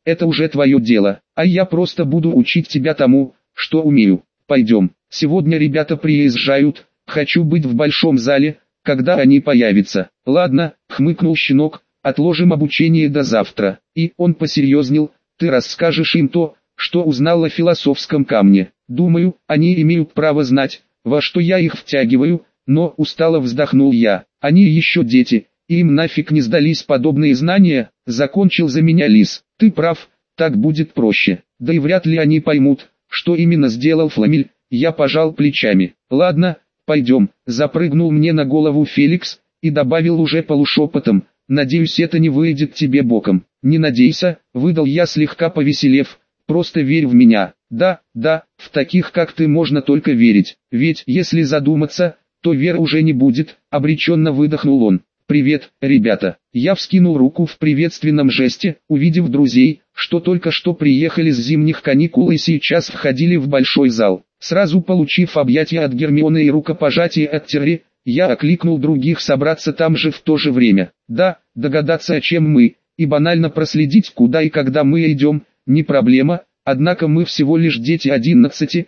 это уже твое дело, а я просто буду учить тебя тому, что умею. Пойдем, сегодня ребята приезжают, хочу быть в большом зале, когда они появятся. Ладно, хмыкнул щенок, отложим обучение до завтра. И он посерьезнел, ты расскажешь им то, что узнал о философском камне. Думаю, они имеют право знать, во что я их втягиваю, но устало вздохнул я. Они еще дети, и им нафиг не сдались подобные знания, закончил за меня лис. Ты прав, так будет проще. Да и вряд ли они поймут, что именно сделал Фламель. Я пожал плечами. Ладно, пойдем. Запрыгнул мне на голову Феликс и добавил уже полушепотом. Надеюсь, это не выйдет тебе боком. Не надейся, выдал я, слегка повеселев. Просто верь в меня. Да, в таких как ты можно только верить. Ведь, если задуматься, то веры уже не будет, обреченно выдохнул он. «Привет, ребята!» Я вскинул руку в приветственном жесте, увидев друзей, что только что приехали с зимних каникул и сейчас входили в большой зал. Сразу получив объятия от Гермионы и рукопожатие от Терри, я окликнул других собраться там же в то же время. Да, догадаться, о чем мы, и банально проследить, куда и когда мы идем, не проблема, однако мы всего лишь дети 11-12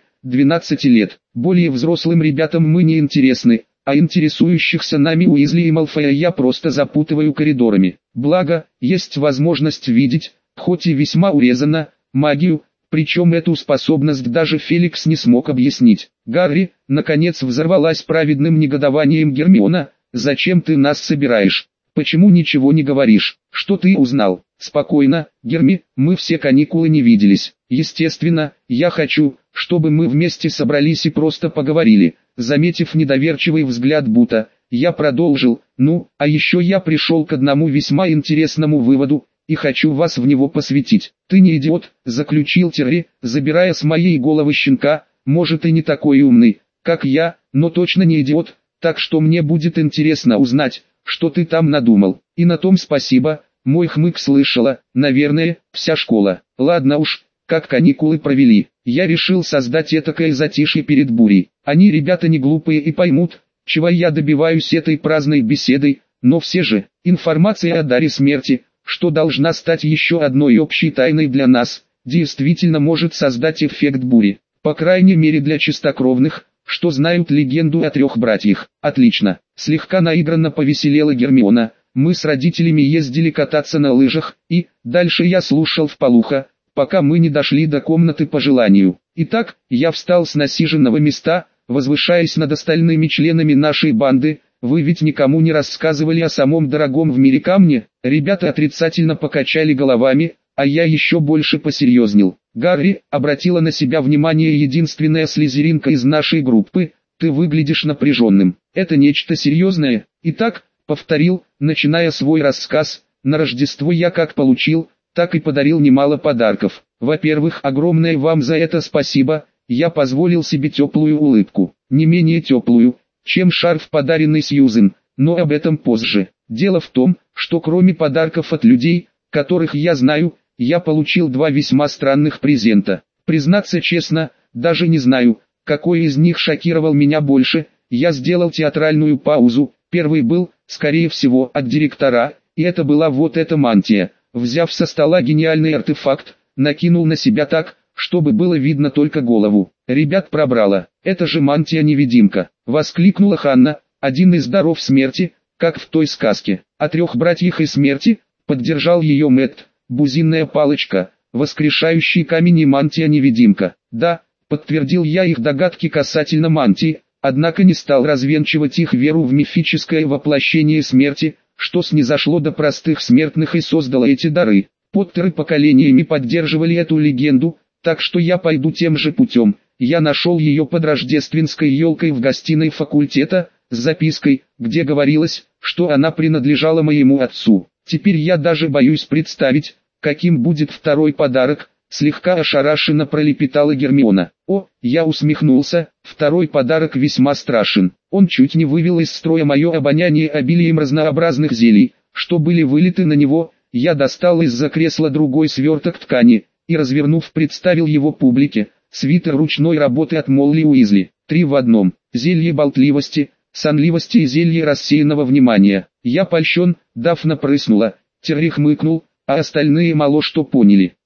лет. Более взрослым ребятам мы не интересны, а интересующихся нами Уизли и Малфоя я просто запутываю коридорами. Благо, есть возможность видеть, хоть и весьма урезанно, магию, причем эту способность даже Феликс не смог объяснить. «Гарри», наконец взорвалась праведным негодованием Гермиона, «зачем ты нас собираешь? Почему ничего не говоришь? Что ты узнал?» «Спокойно, Герми, мы все каникулы не виделись. Естественно, я хочу, чтобы мы вместе собрались и просто поговорили». Заметив недоверчивый взгляд Бута, я продолжил, а еще я пришел к одному весьма интересному выводу, и хочу вас в него посвятить. «Ты не идиот», — заключил Терри, забирая с моей головы щенка, «может и не такой умный, как я, но точно не идиот, так что мне будет интересно узнать, что ты там надумал». И на том спасибо, мой хмык слышала, наверное, вся школа. Ладно уж, как каникулы провели. Я решил создать этакое затишье перед бурей. Они ребята не глупые и поймут, чего я добиваюсь этой праздной беседой, но все же, информация о даре смерти, что должна стать еще одной общей тайной для нас, действительно может создать эффект бури. По крайней мере для чистокровных, что знают легенду о 3 братьях. Отлично. Слегка наигранно повеселела Гермиона. Мы с родителями ездили кататься на лыжах, и дальше я слушал вполуха, пока мы не дошли до комнаты по желанию. Итак, я встал с насиженного места, возвышаясь над остальными членами нашей банды. Вы ведь никому не рассказывали о самом дорогом в мире камне? Ребята отрицательно покачали головами, а я еще больше посерьезнел. Гарри, обратила на себя внимание единственная слизеринка из нашей группы, ты выглядишь напряженным. Это нечто серьезное. Итак, повторил, начиная свой рассказ, на Рождество я как получил, так и подарил немало подарков. Во-первых, огромное вам за это спасибо, я позволил себе теплую улыбку, не менее теплую, чем шарф, подаренный Сьюзен, но об этом позже. Дело в том, что кроме подарков от людей, которых я знаю, я получил 2 весьма странных презента. Признаться честно, даже не знаю, какой из них шокировал меня больше. Я сделал театральную паузу. Первый был, скорее всего, от директора, и это была вот эта мантия. Взяв со стола гениальный артефакт, накинул на себя так, чтобы было видно только голову. Ребят пробрало. «Это же мантия-невидимка!» — воскликнула Ханна, один из даров смерти, как в той сказке. «О 3 братьях и смерти?» — поддержал ее Мэтт. «Бузинная палочка, воскрешающий камень и мантия-невидимка». «Да», — подтвердил я их догадки касательно мантии, однако не стал развенчивать их веру в мифическое воплощение смерти, что снизошло до простых смертных и создало эти дары. Поттеры поколениями поддерживали эту легенду, так что я пойду тем же путем. Я нашел ее под рождественской елкой в гостиной факультета, с запиской, где говорилось, что она принадлежала моему отцу. Теперь я даже боюсь представить, каким будет второй подарок, слегка ошарашенно пролепетала Гермиона. О, я усмехнулся, второй подарок весьма страшен. Он чуть не вывел из строя мое обоняние обилием разнообразных зелий, что были вылиты на него. Я достал из-за кресла другой сверток ткани, и развернув представил его публике. Свитер ручной работы от Молли Уизли. 3 в одном. Зелье болтливости, сонливости и зелье рассеянного внимания. Я польщен, Дафна прыснула, Терри хмыкнул, а остальные мало что поняли.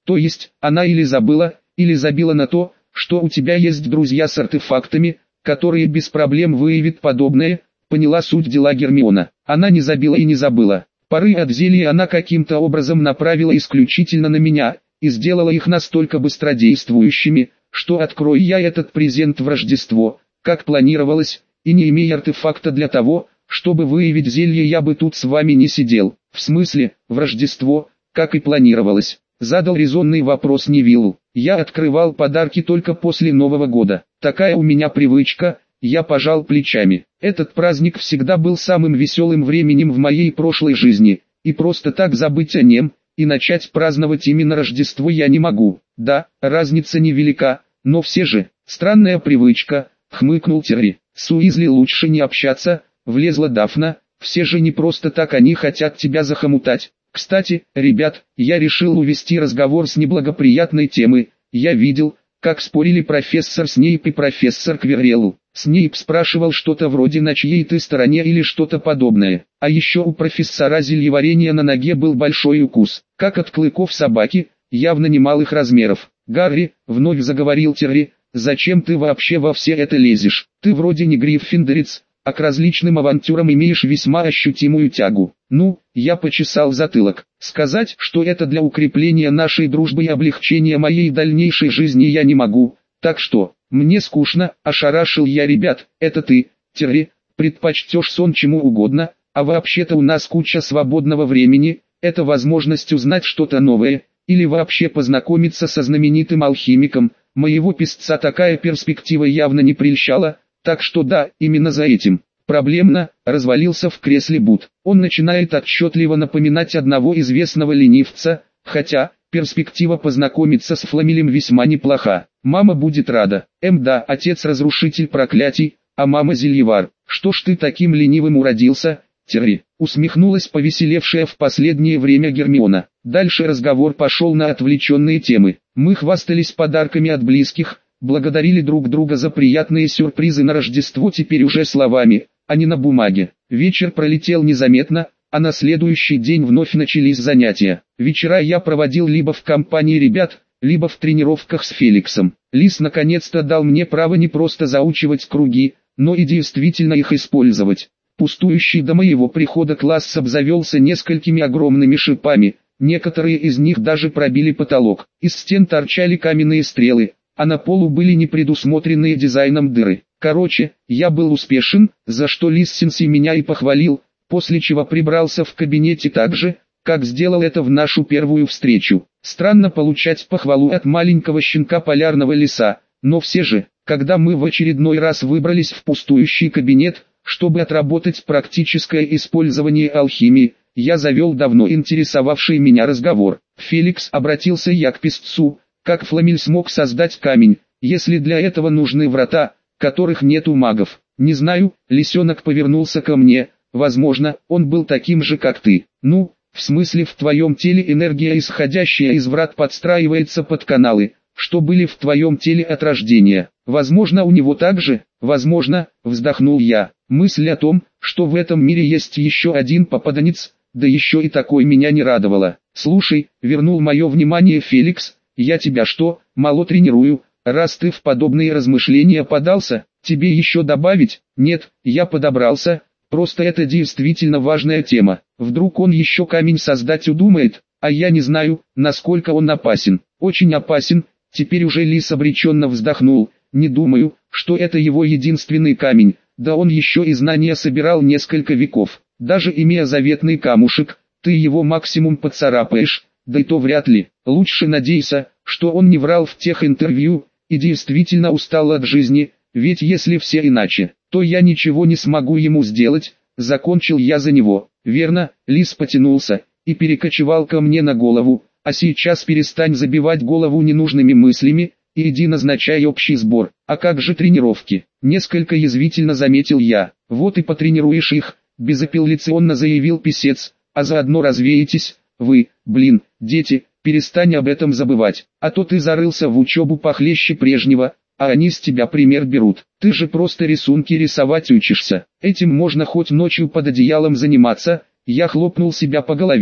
То есть, она или забыла, или забила на то, что у тебя есть друзья с артефактами, которые без проблем выявят подобное, поняла суть дела Гермиона. Она не забила и не забыла. Пары от зелья она каким-то образом направила исключительно на меня, и сделала их настолько быстродействующими, что открою я этот презент в Рождество, как планировалось, и не имея артефакта для того, чтобы выявить зелье, я бы тут с вами не сидел. В смысле, в Рождество, как и планировалось. Задал резонный вопрос Невиллу. Я открывал подарки только после Нового года. Такая у меня привычка. Я пожал плечами. Этот праздник всегда был самым веселым временем в моей прошлой жизни, и просто так забыть о нем, и начать праздновать именно Рождество я не могу. Да, разница невелика, но все же, странная привычка, хмыкнул Терри. С Уизли лучше не общаться, влезла Дафна, все же не просто так они хотят тебя захомутать. Кстати, ребят, я решил увести разговор с неблагоприятной темы. Я видел, как спорили профессор Снейп и профессор Квиррелл. Снейп спрашивал что-то вроде «на чьей ты стороне» или что-то подобное. А еще у профессора зельеварения на ноге был большой укус, как от клыков собаки, явно немалых размеров. «Гарри», — вновь заговорил Терри, — «зачем ты вообще во все это лезешь? Ты вроде не гриффиндорец, а к различным авантюрам имеешь весьма ощутимую тягу». Ну, я почесал затылок. Сказать, что это для укрепления нашей дружбы и облегчения моей дальнейшей жизни я не могу, так что, мне скучно, ошарашил я ребят. Это ты, Терри, предпочтешь сон чему угодно, а вообще-то у нас куча свободного времени, это возможность узнать что-то новое, или вообще познакомиться со знаменитым алхимиком. Моего писца такая перспектива явно не прельщала, так что да, именно за этим. Проблемно, развалился в кресле Бут. Он начинает отчетливо напоминать одного известного ленивца, хотя, перспектива познакомиться с Фламелем весьма неплоха. Мама будет рада. Да, отец разрушитель проклятий, а мама зельевар. Что ж ты таким ленивым уродился, Терри? Усмехнулась повеселевшая в последнее время Гермиона. Дальше разговор пошел на отвлеченные темы. Мы хвастались подарками от близких, благодарили друг друга за приятные сюрпризы на Рождество теперь уже словами, а не на бумаге. Вечер пролетел незаметно, а на следующий день вновь начались занятия. Вечера я проводил либо в компании ребят, либо в тренировках с Феликсом. Лис наконец-то дал мне право не просто заучивать круги, но и действительно их использовать. Пустующий до моего прихода класс обзавелся несколькими огромными шипами, некоторые из них даже пробили потолок. Из стен торчали каменные стрелы, а на полу были непредусмотренные дизайном дыры. Короче, я был успешен, за что Лиссенси меня и похвалил, после чего прибрался в кабинете так же, как сделал это в нашу первую встречу. Странно получать похвалу от маленького щенка полярного лиса, но все же, когда мы в очередной раз выбрались в пустующий кабинет, чтобы отработать практическое использование алхимии, я завел давно интересовавший меня разговор. «Феликс», — обратился я к писцу, — «как Фламель смог создать камень, если для этого нужны врата, которых нет у магов?» «Не знаю», — лисенок повернулся ко мне, — «возможно, он был таким же, как ты». «Ну, в смысле в твоем теле энергия, исходящая из врат, подстраивается под каналы, что были в твоем теле от рождения. Возможно, у него так же?» «Возможно», — вздохнул я. Мысль о том, что в этом мире есть еще один попаданец, да еще и такой, меня не радовала. «Слушай», — вернул мое внимание Феликс, — «я тебя что, мало тренирую, раз ты в подобные размышления подался, тебе еще добавить?» «Нет, я подобрался, просто это действительно важная тема. Вдруг он еще камень создать удумает, а я не знаю, насколько он опасен». «Очень опасен», — теперь уже Лис обреченно вздохнул, — «не думаю, что это его единственный камень, да он еще и знания собирал несколько веков. Даже имея заветный камушек, ты его максимум поцарапаешь, да и то вряд ли. Лучше надейся, что он не врал в тех интервью, и действительно устал от жизни, ведь если все иначе, то я ничего не смогу ему сделать», — закончил я за него. «Верно», — Лис потянулся и перекочевал ко мне на голову, — «а сейчас перестань забивать голову ненужными мыслями, и иди назначай общий сбор». «А как же тренировки?» — несколько язвительно заметил я. «Вот и потренируешь их», — безапелляционно заявил писец, — «а заодно развеетесь, вы, дети, перестань об этом забывать, а то ты зарылся в учебу похлеще прежнего, а они с тебя пример берут. Ты же просто рисунки рисовать учишься, этим можно хоть ночью под одеялом заниматься». Я хлопнул себя по голове,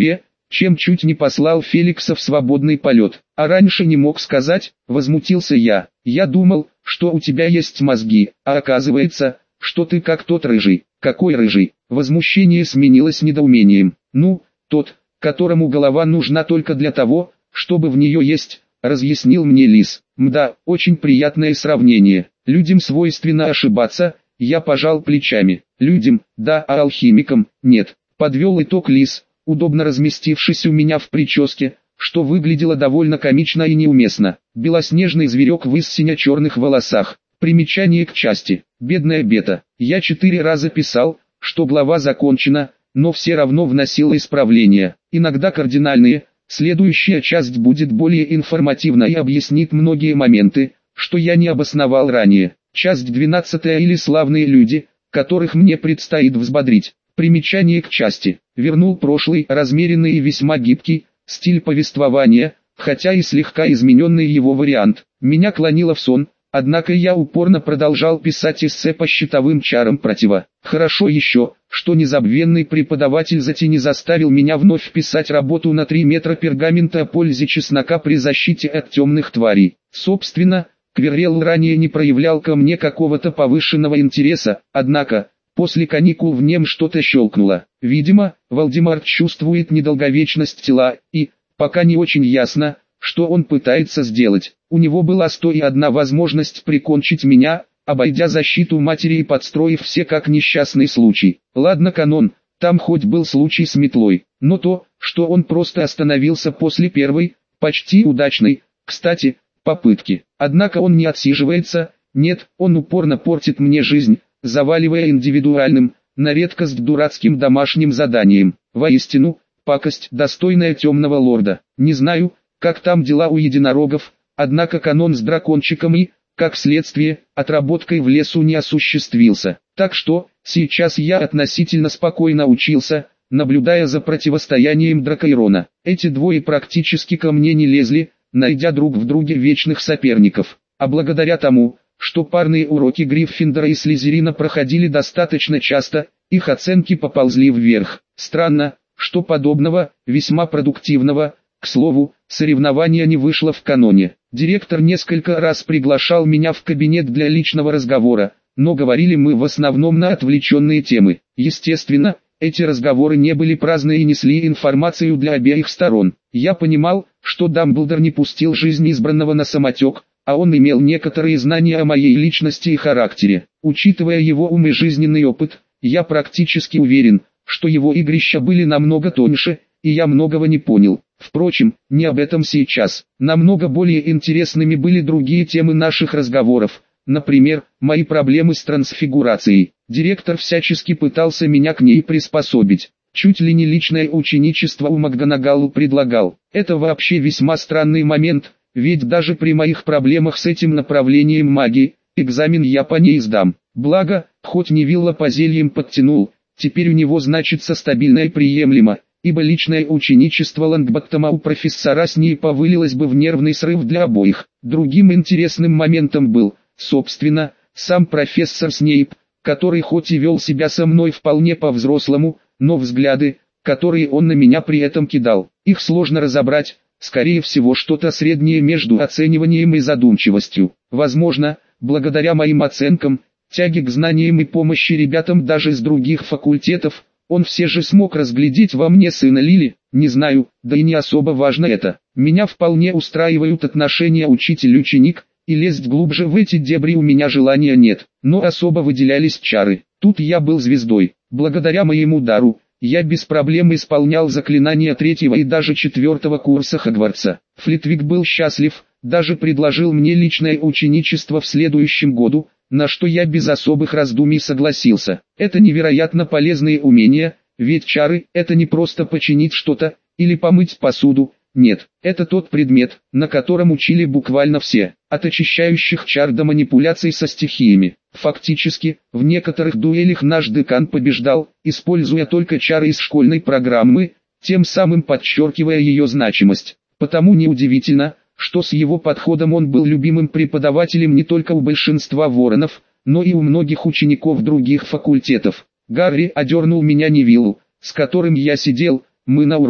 чем чуть не послал Феликса в свободный полет. А раньше не мог сказать, возмутился я. Я думал, что у тебя есть мозги, а оказывается, что ты как тот рыжий. Какой рыжий? Возмущение сменилось недоумением. Ну, тот, которому голова нужна только для того, чтобы в нее есть, разъяснил мне Лис. Мда, очень приятное сравнение. Людям свойственно ошибаться. Я пожал плечами. Людям, да, а алхимикам, нет. Подвел итог Лис, удобно разместившись у меня в прическе, что выглядело довольно комично и неуместно. Белоснежный зверек в истинно-черных волосах. Примечание к части. Бедная Бета. Я 4 раза писал, что глава закончена, но все равно вносил исправления. Иногда кардинальные. Следующая часть будет более информативна и объяснит многие моменты, что я не обосновал ранее. Часть 12 или славные люди, которых мне предстоит взбодрить. Примечание к части. Вернул прошлый, размеренный и весьма гибкий, стиль повествования, хотя и слегка измененный его вариант. Меня клонило в сон, однако я упорно продолжал писать эссе по щитовым чарам протива. Хорошо еще, что незабвенный преподаватель Зати заставил меня вновь писать работу на 3 метра пергамента о пользе чеснока при защите от темных тварей. Собственно, Квиррелл ранее не проявлял ко мне какого-то повышенного интереса, однако, после каникул в нем что-то щелкнуло. Видимо, Вальдемар чувствует недолговечность тела, и, пока не очень ясно, что он пытается сделать. У него была 101 возможность прикончить меня, обойдя защиту матери и подстроив все как несчастный случай. Ладно, канон, там хоть был случай с метлой, но то, что он просто остановился после первой, почти удачной, кстати, попытки. Однако он не отсиживается, нет, он упорно портит мне жизнь, заваливая индивидуальным, на редкость дурацким домашним заданием. Воистину, пакость, достойная темного лорда. Не знаю, как там дела у единорогов, однако канон с дракончиком и, как следствие, отработкой в лесу не осуществился. Так что, сейчас я относительно спокойно учился, наблюдая за противостоянием Дракоирона. Эти двое практически ко мне не лезли, найдя друг в друге вечных соперников. А благодаря тому, что парные уроки Гриффиндора и Слизерина проходили достаточно часто, их оценки поползли вверх. Странно, что подобного, весьма продуктивного, к слову, соревнования не вышло в каноне. Директор несколько раз приглашал меня в кабинет для личного разговора, но говорили мы в основном на отвлеченные темы. Естественно, эти разговоры не были праздны и несли информацию для обеих сторон. Я понимал, что Дамблдор не пустил жизнь избранного на самотек, а он имел некоторые знания о моей личности и характере. Учитывая его ум и жизненный опыт, я практически уверен, что его игрища были намного тоньше, и я многого не понял. Впрочем, не об этом сейчас. Намного более интересными были другие темы наших разговоров. Например, мои проблемы с трансфигурацией. Директор всячески пытался меня к ней приспособить. Чуть ли не личное ученичество у МакГонагалл предлагал. Это вообще весьма странный момент, ведь даже при моих проблемах с этим направлением магии, экзамен я по ней сдам. Благо, хоть Невилла по зельям подтянул, теперь у него значится стабильно и приемлемо, ибо личное ученичество Лонгботтома у профессора с ней повылилось бы в нервный срыв для обоих. Другим интересным моментом был, собственно, сам профессор Снейп, который хоть и вел себя со мной вполне по-взрослому, но взгляды, которые он на меня при этом кидал, их сложно разобрать, скорее всего что-то среднее между оцениванием и задумчивостью. Возможно, благодаря моим оценкам, тяге к знаниям и помощи ребятам даже с других факультетов, он все же смог разглядеть во мне сына Лили, не знаю, да и не особо важно это. Меня вполне устраивают отношения учитель-ученик, и лезть глубже в эти дебри у меня желания нет, но особо выделялись чары. Тут я был звездой. Благодаря моему дару, я без проблем исполнял заклинания 3-го и даже 4-го курса Хогвартса. Флитвик был счастлив, даже предложил мне личное ученичество в следующем году, на что я без особых раздумий согласился. Это невероятно полезные умения, ведь чары – это не просто починить что-то, или помыть посуду. Нет, это тот предмет, на котором учили буквально все, от очищающих чар до манипуляций со стихиями. Фактически, в некоторых дуэлях наш декан побеждал, используя только чары из школьной программы, тем самым подчеркивая ее значимость. Потому неудивительно, что с его подходом он был любимым преподавателем не только у большинства воронов, но и у многих учеников других факультетов. Гарри одернул меня Невиллу, с которым я сидел, мы на уроке.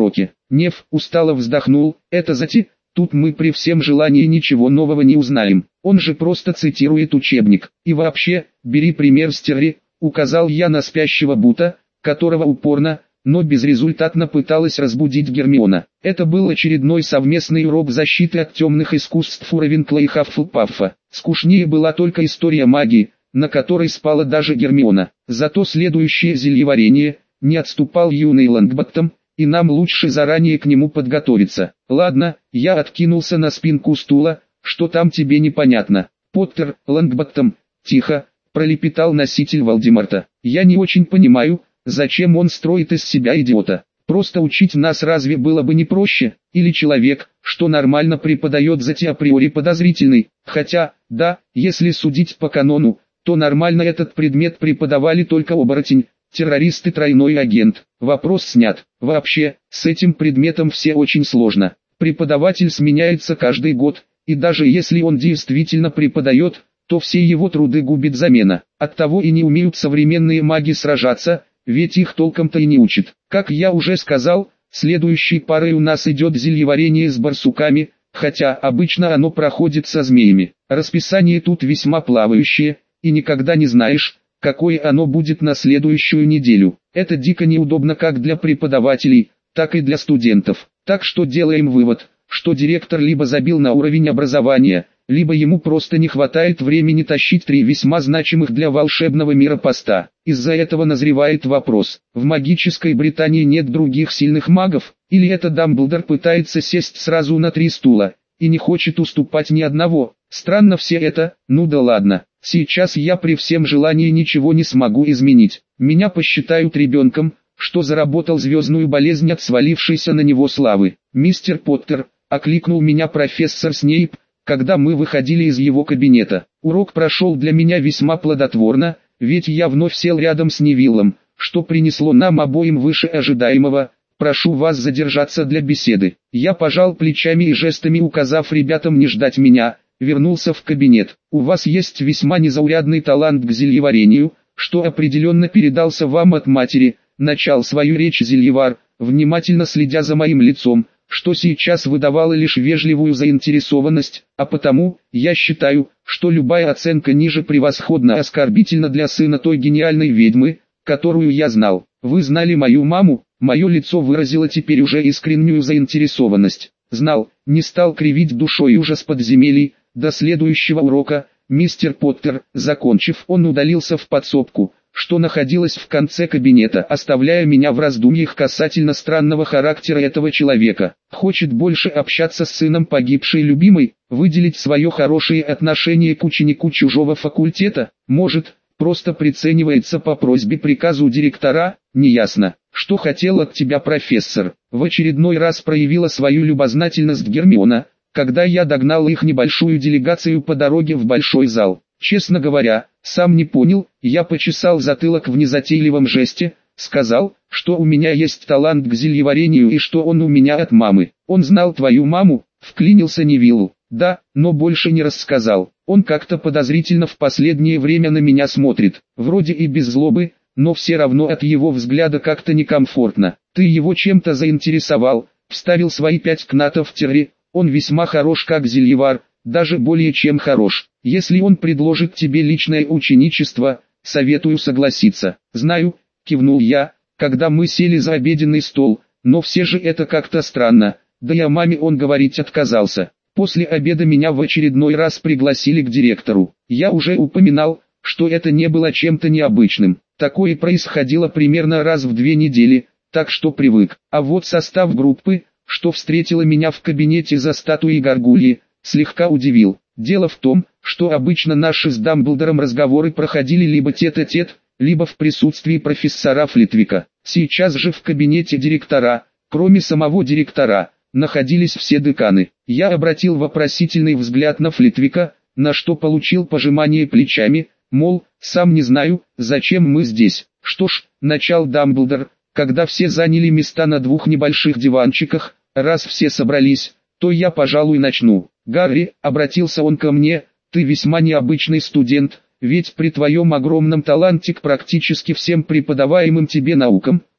Нев устало вздохнул, это тут мы при всем желании ничего нового не узнаем. Он же просто цитирует учебник. И вообще, бери пример с Терри, указал я на спящего Бута, которого упорно, но безрезультатно пыталась разбудить Гермиона. Это был очередной совместный урок защиты от темных искусств у Равенкла и Хаффлпаффа. Скучнее была только история магии, на которой спала даже Гермиона. Зато следующее зельеварение не отступал юный Лонгботтом, и нам лучше заранее к нему подготовиться. Ладно, я откинулся на спинку стула, что там тебе непонятно. Поттер, Лонгботтом, тихо, пролепетал носитель Волдеморта. Я не очень понимаю, зачем он строит из себя идиота. Просто учить нас разве было бы не проще? Или человек, что нормально преподает затем априори подозрительный? Хотя, да, если судить по канону, то нормально этот предмет преподавали только оборотень, террорист и тройной агент. Вопрос снят. Вообще, с этим предметом все очень сложно. Преподаватель сменяется каждый год, и даже если он действительно преподает, то все его труды губит замена. Оттого и не умеют современные маги сражаться, ведь их толком-то и не учат. Как я уже сказал, следующей парой у нас идет зельеварение с барсуками, хотя обычно оно проходит со змеями. Расписание тут весьма плавающее, и никогда не знаешь, какое оно будет на следующую неделю. Это дико неудобно как для преподавателей, так и для студентов. Так что делаем вывод, что директор либо забил на уровень образования, либо ему просто не хватает времени тащить 3 весьма значимых для волшебного мира поста. Из-за этого назревает вопрос, в магической Британии нет других сильных магов, или это Дамблдор пытается сесть сразу на 3 стула, и не хочет уступать ни одного. Странно все это, ну да ладно. Сейчас я при всем желании ничего не смогу изменить. Меня посчитают ребенком, что заработал звездную болезнь от свалившейся на него славы. «Мистер Поттер», — окликнул меня профессор Снейп, когда мы выходили из его кабинета. Урок прошел для меня весьма плодотворно, ведь я вновь сел рядом с Невиллом, что принесло нам обоим выше ожидаемого. «Прошу вас задержаться для беседы». Я пожал плечами и жестами указав ребятам не ждать меня, вернулся в кабинет. «У вас есть весьма незаурядный талант к зельеварению, что определенно передался вам от матери», — начал свою речь зельевар, внимательно следя за моим лицом, что сейчас выдавало лишь вежливую заинтересованность, а потому, я считаю, что любая оценка ниже превосходно оскорбительна для сына той гениальной ведьмы, которую я знал. Вы знали мою маму? Мое лицо выразило теперь уже искреннюю заинтересованность. Знал, не стал кривить душой ужас подземелий. До следующего урока, мистер Поттер. Закончив, он удалился в подсобку, что находилась в конце кабинета, оставляя меня в раздумьях касательно странного характера этого человека. Хочет больше общаться с сыном погибшей любимой, выделить свое хорошее отношение к ученику чужого факультета, может, просто приценивается по просьбе приказу директора, неясно. Что хотел от тебя профессор? В очередной раз проявила свою любознательность Гермиона, когда я догнал их небольшую делегацию по дороге в большой зал. Честно говоря, сам не понял, я почесал затылок в незатейливом жесте, сказал, что у меня есть талант к зельеварению и что он у меня от мамы. Он знал твою маму, вклинился Невилл. Да, но больше не рассказал. Он как-то подозрительно в последнее время на меня смотрит, вроде и без злобы, но все равно от его взгляда как-то некомфортно. Ты его чем-то заинтересовал, вставил свои 5 кнатов Терри, он весьма хорош как зельевар, даже более чем хорош. Если он предложит тебе личное ученичество, советую согласиться. Знаю, кивнул я, когда мы сели за обеденный стол, но все же это как-то странно, да и о маме он говорить отказался. После обеда меня в очередной раз пригласили к директору. Я уже упоминал, что это не было чем-то необычным. Такое происходило примерно раз в 2 недели, так что привык. А вот состав группы, что встретила меня в кабинете за статуей Гаргульи, слегка удивил. Дело в том, что обычно наши с Дамблдором разговоры проходили либо тет-а-тет, либо в присутствии профессора Флитвика. Сейчас же в кабинете директора, кроме самого директора, находились все деканы. Я обратил вопросительный взгляд на Флитвика, на что получил пожимание плечами, мол, сам не знаю, зачем мы здесь. Что ж, начал Дамблдор, когда все заняли места на 2 небольших диванчиках, раз все собрались, то я, пожалуй, начну. Гарри, обратился он ко мне, ты весьма необычный студент, ведь при твоем огромном таланте к практически всем преподаваемым тебе наукам,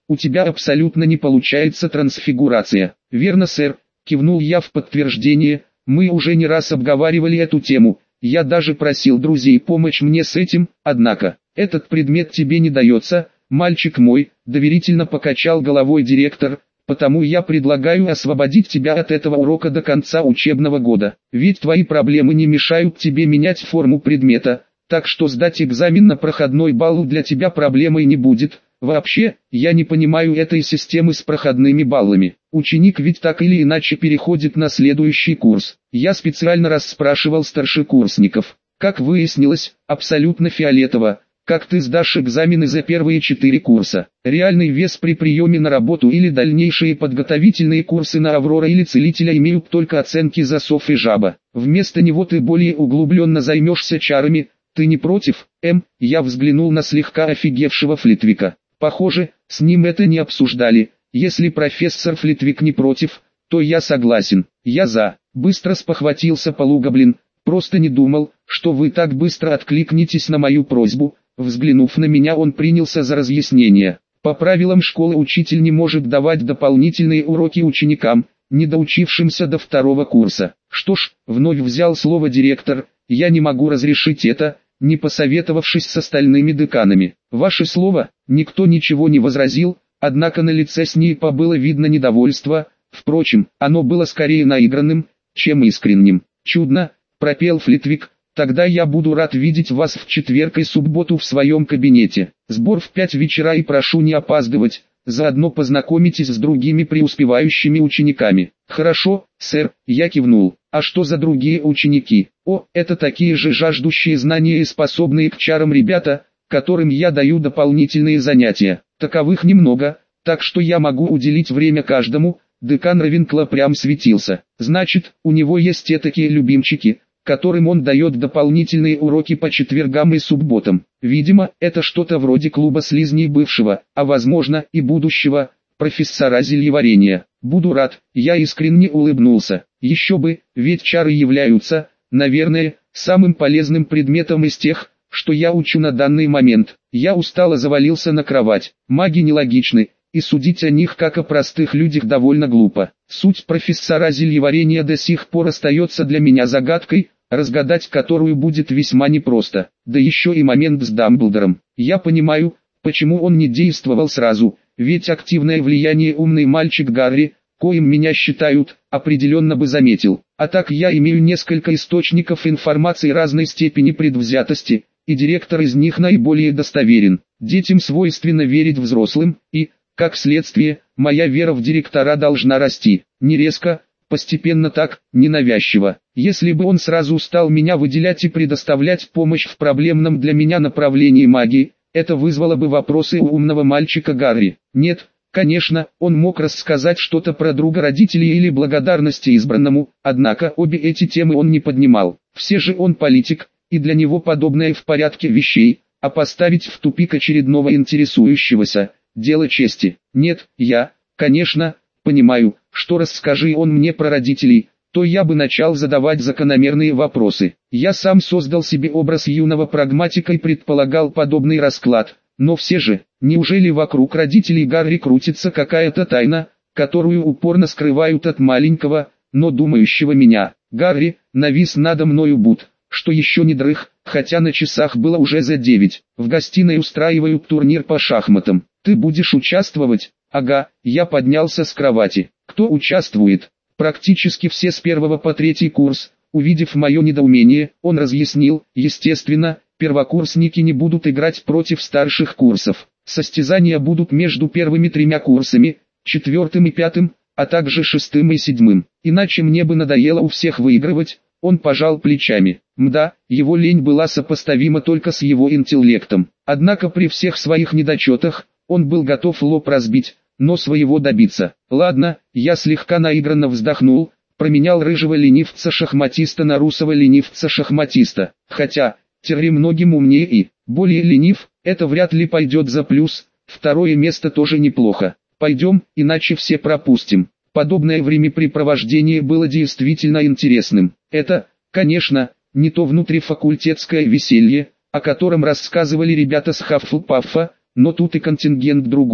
у тебя абсолютно не получается трансфигурация. Верно, сэр, кивнул я в подтверждение, мы уже не раз обговаривали эту тему, я даже просил друзей помочь мне с этим, однако, этот предмет тебе не дается, мальчик мой, доверительно покачал головой директор, потому я предлагаю освободить тебя от этого урока до конца учебного года, ведь твои проблемы не мешают тебе менять форму предмета, так что сдать экзамен на проходной балл для тебя проблемой не будет. Вообще, я не понимаю этой системы с проходными баллами. Ученик ведь так или иначе переходит на следующий курс. Я специально расспрашивал старшекурсников. Как выяснилось, абсолютно фиолетово, как ты сдашь экзамены за первые 4 курса. Реальный вес при приеме на работу или дальнейшие подготовительные курсы на Аврора или Целителя имеют только оценки за сов и жаба. Вместо него ты более углубленно займешься чарами. Ты не против, М? Я взглянул на слегка офигевшего Флитвика. Похоже, с ним это не обсуждали. Если профессор Флитвик не против, то я согласен. Я за. Быстро спохватился полугоблин. Просто не думал, что вы так быстро откликнетесь на мою просьбу. Взглянув на меня, он принялся за разъяснение. По правилам школы учитель не может давать дополнительные уроки ученикам, не доучившимся до 2 курса. Что ж, вновь взял слово директор, я не могу разрешить это, не посоветовавшись с остальными деканами. Ваше слово, никто ничего не возразил, однако на лице СНИПа было видно недовольство, впрочем, оно было скорее наигранным, чем искренним. Чудно, пропел Флитвик, тогда я буду рад видеть вас в четверг и субботу в своем кабинете. Сбор в 5 вечера и прошу не опаздывать, заодно познакомитесь с другими преуспевающими учениками. Хорошо, сэр, я кивнул. А что за другие ученики? О, это такие же жаждущие знания и способные к чарам ребята, которым я даю дополнительные занятия. Таковых немного, так что я могу уделить время каждому. Декан Равенкла прям светился. Значит, у него есть этакие любимчики, которым он дает дополнительные уроки по четвергам и субботам. Видимо, это что-то вроде клуба слизней бывшего, а возможно и будущего, профессора зельеварения. Буду рад, я искренне улыбнулся. Еще бы, ведь чары являются, наверное, самым полезным предметом из тех, что я учу на данный момент. Я устало завалился на кровать. Маги нелогичны, и судить о них как о простых людях довольно глупо. Суть профессора зельеварения до сих пор остается для меня загадкой, разгадать которую будет весьма непросто. Да еще и момент с Дамблдором. Я понимаю, почему он не действовал сразу, ведь активное влияние умный мальчик Гарри, коим меня считают, определенно бы заметил. А так я имею несколько источников информации разной степени предвзятости, и директор из них наиболее достоверен. Детям свойственно верить взрослым, и, как следствие, моя вера в директора должна расти. Не резко, постепенно так, ненавязчиво. Если бы он сразу стал меня выделять и предоставлять помощь в проблемном для меня направлении магии, это вызвало бы вопросы у умного мальчика Гарри. Нет, конечно, он мог рассказать что-то про друга родителей или благодарности избранному, однако обе эти темы он не поднимал. Все же он политик, и для него подобное в порядке вещей, а поставить в тупик очередного интересующегося – дело чести. Нет, я, конечно, понимаю, что расскажи он мне про родителей, то я бы начал задавать закономерные вопросы. Я сам создал себе образ юного прагматика и предполагал подобный расклад, но все же, неужели вокруг родителей Гарри крутится какая-то тайна, которую упорно скрывают от маленького, но думающего меня? Гарри навис надо мною Бут, что еще не дрых, хотя на часах было уже за 9. В гостиной устраивают турнир по шахматам. Ты будешь участвовать? Ага, я поднялся с кровати. Кто участвует? Практически все с 1 по 3 курс. Увидев мое недоумение, он разъяснил, естественно, первокурсники не будут играть против старших курсов. Состязания будут между первыми 3 курсами, 4 и 5, а также 6 и 7. Иначе мне бы надоело у всех выигрывать. Он пожал плечами. Мда, его лень была сопоставима только с его интеллектом. Однако при всех своих недочетах, он был готов лоб разбить, но своего добиться. Ладно, я слегка наигранно вздохнул, променял рыжего ленивца-шахматиста на русого ленивца-шахматиста. Хотя, Терри многим умнее и более ленив, это вряд ли пойдет за плюс, 2 место тоже неплохо. Пойдем, иначе все пропустим. Подобное времяпрепровождение было действительно интересным. Это, конечно, не то внутрифакультетское веселье, о котором рассказывали ребята с Хаффлпаффа, но тут и контингент другой.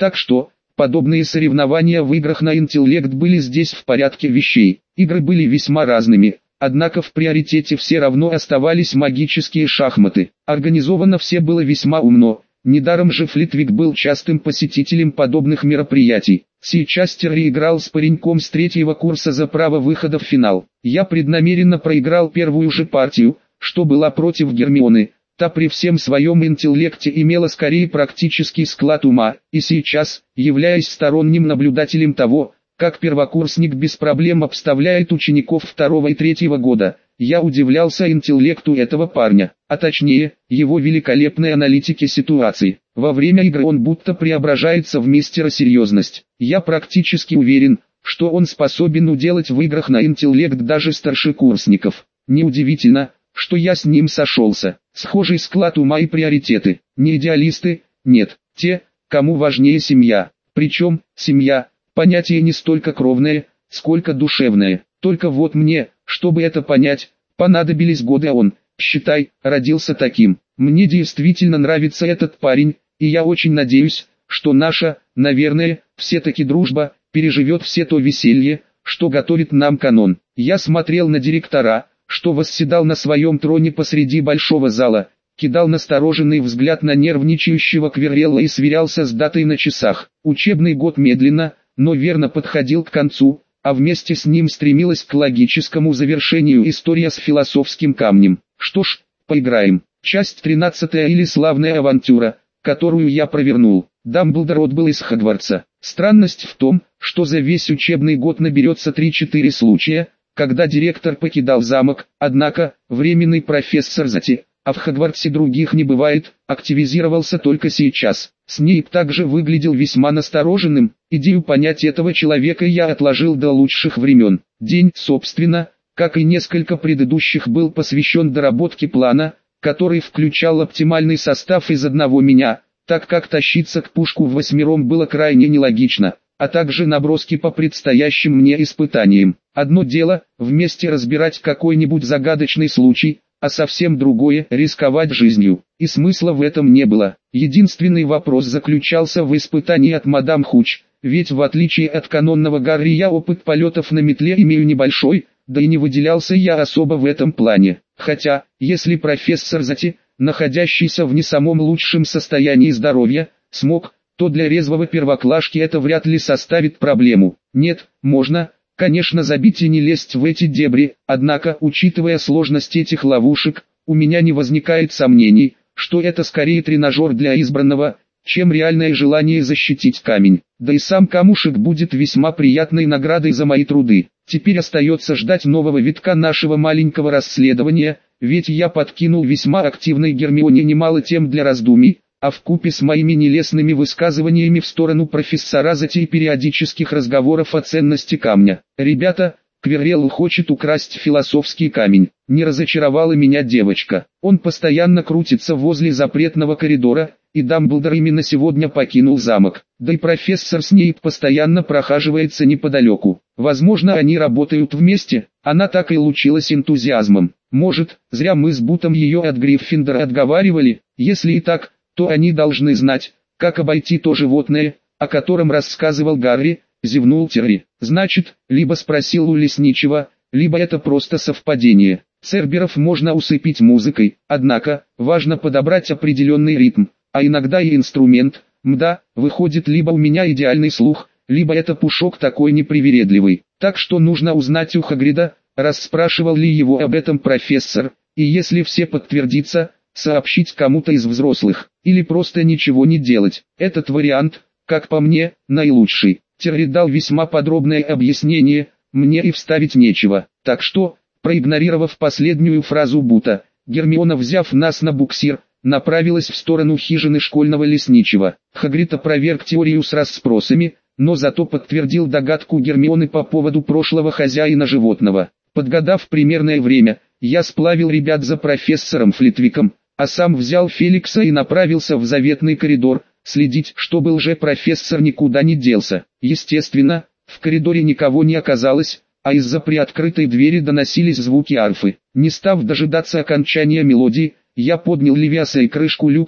Так что, подобные соревнования в играх на интеллект были здесь в порядке вещей. Игры были весьма разными, однако в приоритете все равно оставались магические шахматы. Организовано все было весьма умно, недаром же Флитвик был частым посетителем подобных мероприятий. Сейчас Терри играл с пареньком с 3-го курса за право выхода в финал. Я преднамеренно проиграл первую же партию, что была против Гермионы. Та при всем своем интеллекте имела скорее практический склад ума, и сейчас, являясь сторонним наблюдателем того, как первокурсник без проблем обставляет учеников 2-го и 3-го года, я удивлялся интеллекту этого парня, а точнее, его великолепной аналитике ситуации. Во время игры он будто преображается в мистера серьезность. Я практически уверен, что он способен уделать в играх на интеллект даже старшекурсников. Неудивительно, что я с ним сошелся. Схожий склад ума и приоритеты. Не идеалисты, нет, те, кому важнее семья. Причем, семья – понятие не столько кровное, сколько душевное. Только вот мне, чтобы это понять, понадобились годы, а он, считай, родился таким. Мне действительно нравится этот парень, и я очень надеюсь, что наша, наверное, все-таки дружба, переживет все то веселье, что готовит нам канон. Я смотрел на директора, что восседал на своем троне посреди большого зала, кидал настороженный взгляд на нервничающего Квиррелла и сверялся с датой на часах. Учебный год медленно, но верно подходил к концу, а вместе с ним стремилась к логическому завершению история с философским камнем. Что ж, поиграем. Часть 13 или славная авантюра, которую я провернул. Дамблдор отбыл из Хогвартса. Странность в том, что за весь учебный год наберется 3-4 случая, когда директор покидал замок, однако, временный профессор Зати, а в Хогвартсе других не бывает, активизировался только сейчас. Снейп также выглядел весьма настороженным, идею понять этого человека я отложил до лучших времен. День, собственно, как и несколько предыдущих, был посвящен доработке плана, который включал оптимальный состав из одного меня, так как тащиться к пушку в 8 было крайне нелогично, а также наброски по предстоящим мне испытаниям. Одно дело, вместе разбирать какой-нибудь загадочный случай, а совсем другое – рисковать жизнью. И смысла в этом не было. Единственный вопрос заключался в испытании от мадам Хуч, ведь в отличие от канонного Гарри я опыт полетов на метле имею небольшой, да и не выделялся я особо в этом плане. Хотя, если профессор Зати, находящийся в не самом лучшем состоянии здоровья, смог, то для резвого первоклашки это вряд ли составит проблему. Нет, можно, конечно, забить и не лезть в эти дебри, однако, учитывая сложность этих ловушек, у меня не возникает сомнений, что это скорее тренажер для избранного, чем реальное желание защитить камень. Да и сам камушек будет весьма приятной наградой за мои труды. Теперь остается ждать нового витка нашего маленького расследования, ведь я подкинул весьма активной Гермионе немало тем для раздумий, а вкупе с моими нелестными высказываниями в сторону профессора Зати и периодических разговоров о ценности камня. Ребята, Квиррелл хочет украсть философский камень. Не разочаровала меня девочка. Он постоянно крутится возле запретного коридора, и Дамблдор именно сегодня покинул замок. Да и профессор Снейп постоянно прохаживается неподалеку. Возможно, они работают вместе. Она так и лучилась энтузиазмом. Может, зря мы с Бутом ее от Гриффиндора отговаривали. Если и так, то они должны знать, как обойти то животное, о котором рассказывал Гарри, зевнул Терри. Значит, либо спросил у лесничего, либо это просто совпадение. Церберов можно усыпить музыкой, однако, важно подобрать определенный ритм, а иногда и инструмент. Мда, выходит, либо у меня идеальный слух, либо это Пушок такой непривередливый. Так что нужно узнать у Хагрида, расспрашивал ли его об этом профессор, и если все подтвердится, сообщить кому-то из взрослых, или просто ничего не делать. Этот вариант, как по мне, наилучший. Терри дал весьма подробное объяснение, мне и вставить нечего. Так что, проигнорировав последнюю фразу Бута, Гермиона, взяв нас на буксир, направилась в сторону хижины школьного лесничего. Хагрид опроверг теорию с расспросами, но зато подтвердил догадку Гермионы по поводу прошлого хозяина животного. Подгадав примерное время, я сплавил ребят за профессором Флитвиком, а сам взял Феликса и направился в заветный коридор, следить, чтобы лже-профессор никуда не делся. Естественно, в коридоре никого не оказалось, а из-за приоткрытой двери доносились звуки арфы. Не став дожидаться окончания мелодии, я поднял Левиаса и крышку люка и,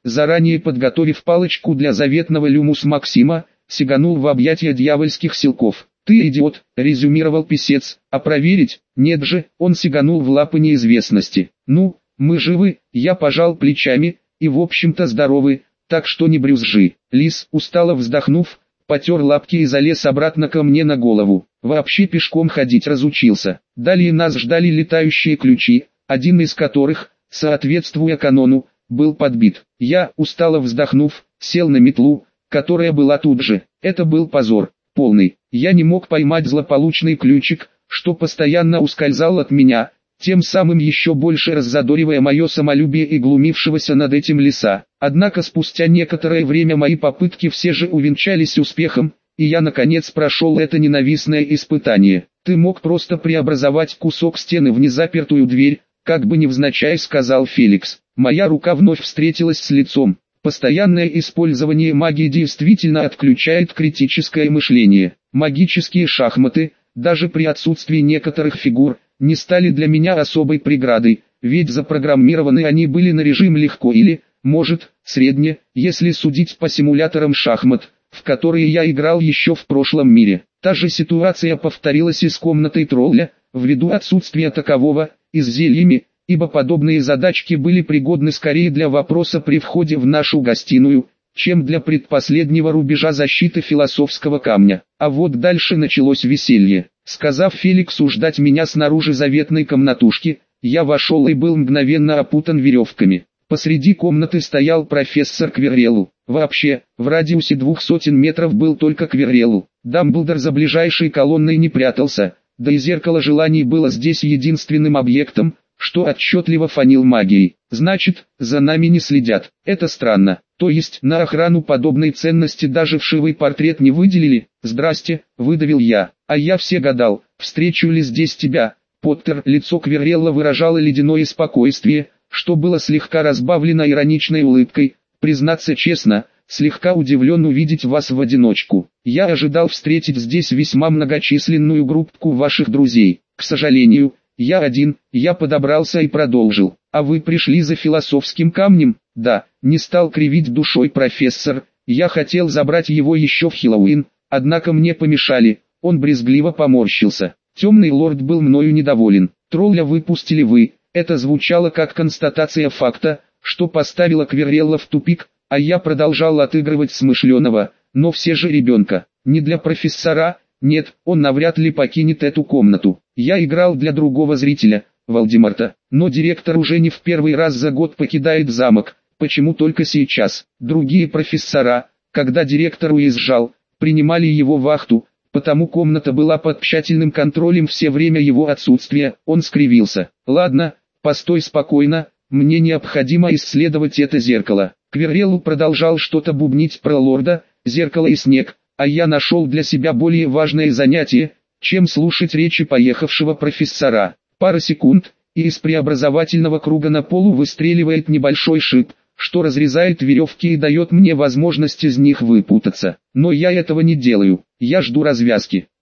заранее подготовив палочку для заветного люмус Максима, сиганул в объятия дьявольских силков. «Ты идиот», — резюмировал писец, — «а проверить?» «Нет же», — он сиганул в лапы неизвестности. «Ну, мы живы», — я пожал плечами, и в общем-то здоровы, так что не брюзжи. Лис, устало вздохнув, потер лапки и залез обратно ко мне на голову. Вообще пешком ходить разучился. Далее нас ждали летающие ключи, один из которых, соответствуя канону, был подбит. Я, устало вздохнув, сел на метлу, которая была тут же. Это был позор полный. Я не мог поймать злополучный ключик, что постоянно ускользал от меня, тем самым еще больше раззадоривая мое самолюбие и глумившегося над этим лиса. Однако спустя некоторое время мои попытки все же увенчались успехом, и я наконец прошел это ненавистное испытание. «Ты мог просто преобразовать кусок стены в незапертую дверь», как бы невзначай сказал Феликс. Моя рука вновь встретилась с лицом. Постоянное использование магии действительно отключает критическое мышление. Магические шахматы, даже при отсутствии некоторых фигур, не стали для меня особой преградой, ведь запрограммированы они были на режим легко или, может, средне, если судить по симуляторам шахмат, в которые я играл еще в прошлом мире. Та же ситуация повторилась и с комнатой тролля, ввиду отсутствия такового, и с зельями, ибо подобные задачки были пригодны скорее для вопроса при входе в нашу гостиную, чем для предпоследнего рубежа защиты философского камня. А вот дальше началось веселье. Сказав Феликсу ждать меня снаружи заветной комнатушки, я вошел и был мгновенно опутан веревками. Посреди комнаты стоял профессор Квиррелл. Вообще, в радиусе 200 метров был только Квиррелл. Дамблдор за ближайшей колонной не прятался, да и зеркало желаний было здесь единственным объектом, что отчетливо фанил магией. Значит, за нами не следят. Это странно. То есть, на охрану подобной ценности даже вшивый портрет не выделили? «Здрасте», — выдавил я. «А я все гадал, встречу ли здесь тебя, Поттер». Лицо Квиррелла выражало ледяное спокойствие, что было слегка разбавлено ироничной улыбкой. «Признаться честно, слегка удивлен увидеть вас в одиночку. Я ожидал встретить здесь весьма многочисленную группку ваших друзей. К сожалению, я один». Я подобрался и продолжил. «А вы пришли за философским камнем?» «Да», — не стал кривить душой профессор. «Я хотел забрать его еще в Хэллоуин, однако мне помешали». Он брезгливо поморщился. «Темный лорд был мною недоволен. Тролля выпустили вы». Это звучало как констатация факта, что поставило Квиррелла в тупик, а я продолжал отыгрывать смышленого, но все же ребенка. Не для профессора, нет, он навряд ли покинет эту комнату. Я играл для другого зрителя, Волдеморта, но директор уже не в первый раз за год покидает замок. Почему только сейчас? Другие профессора, когда директор уезжал, принимали его вахту, потому комната была под тщательным контролем все время его отсутствия. Он скривился. «Ладно, постой спокойно, мне необходимо исследовать это зеркало». Квиррелл продолжал что-то бубнить про лорда, зеркало и снег, а я нашел для себя более важное занятие, чем слушать речи поехавшего профессора. Пара секунд, и из преобразовательного круга на полу выстреливает небольшой шип, что разрезает веревки и дает мне возможность из них выпутаться. Но я этого не делаю, я жду развязки.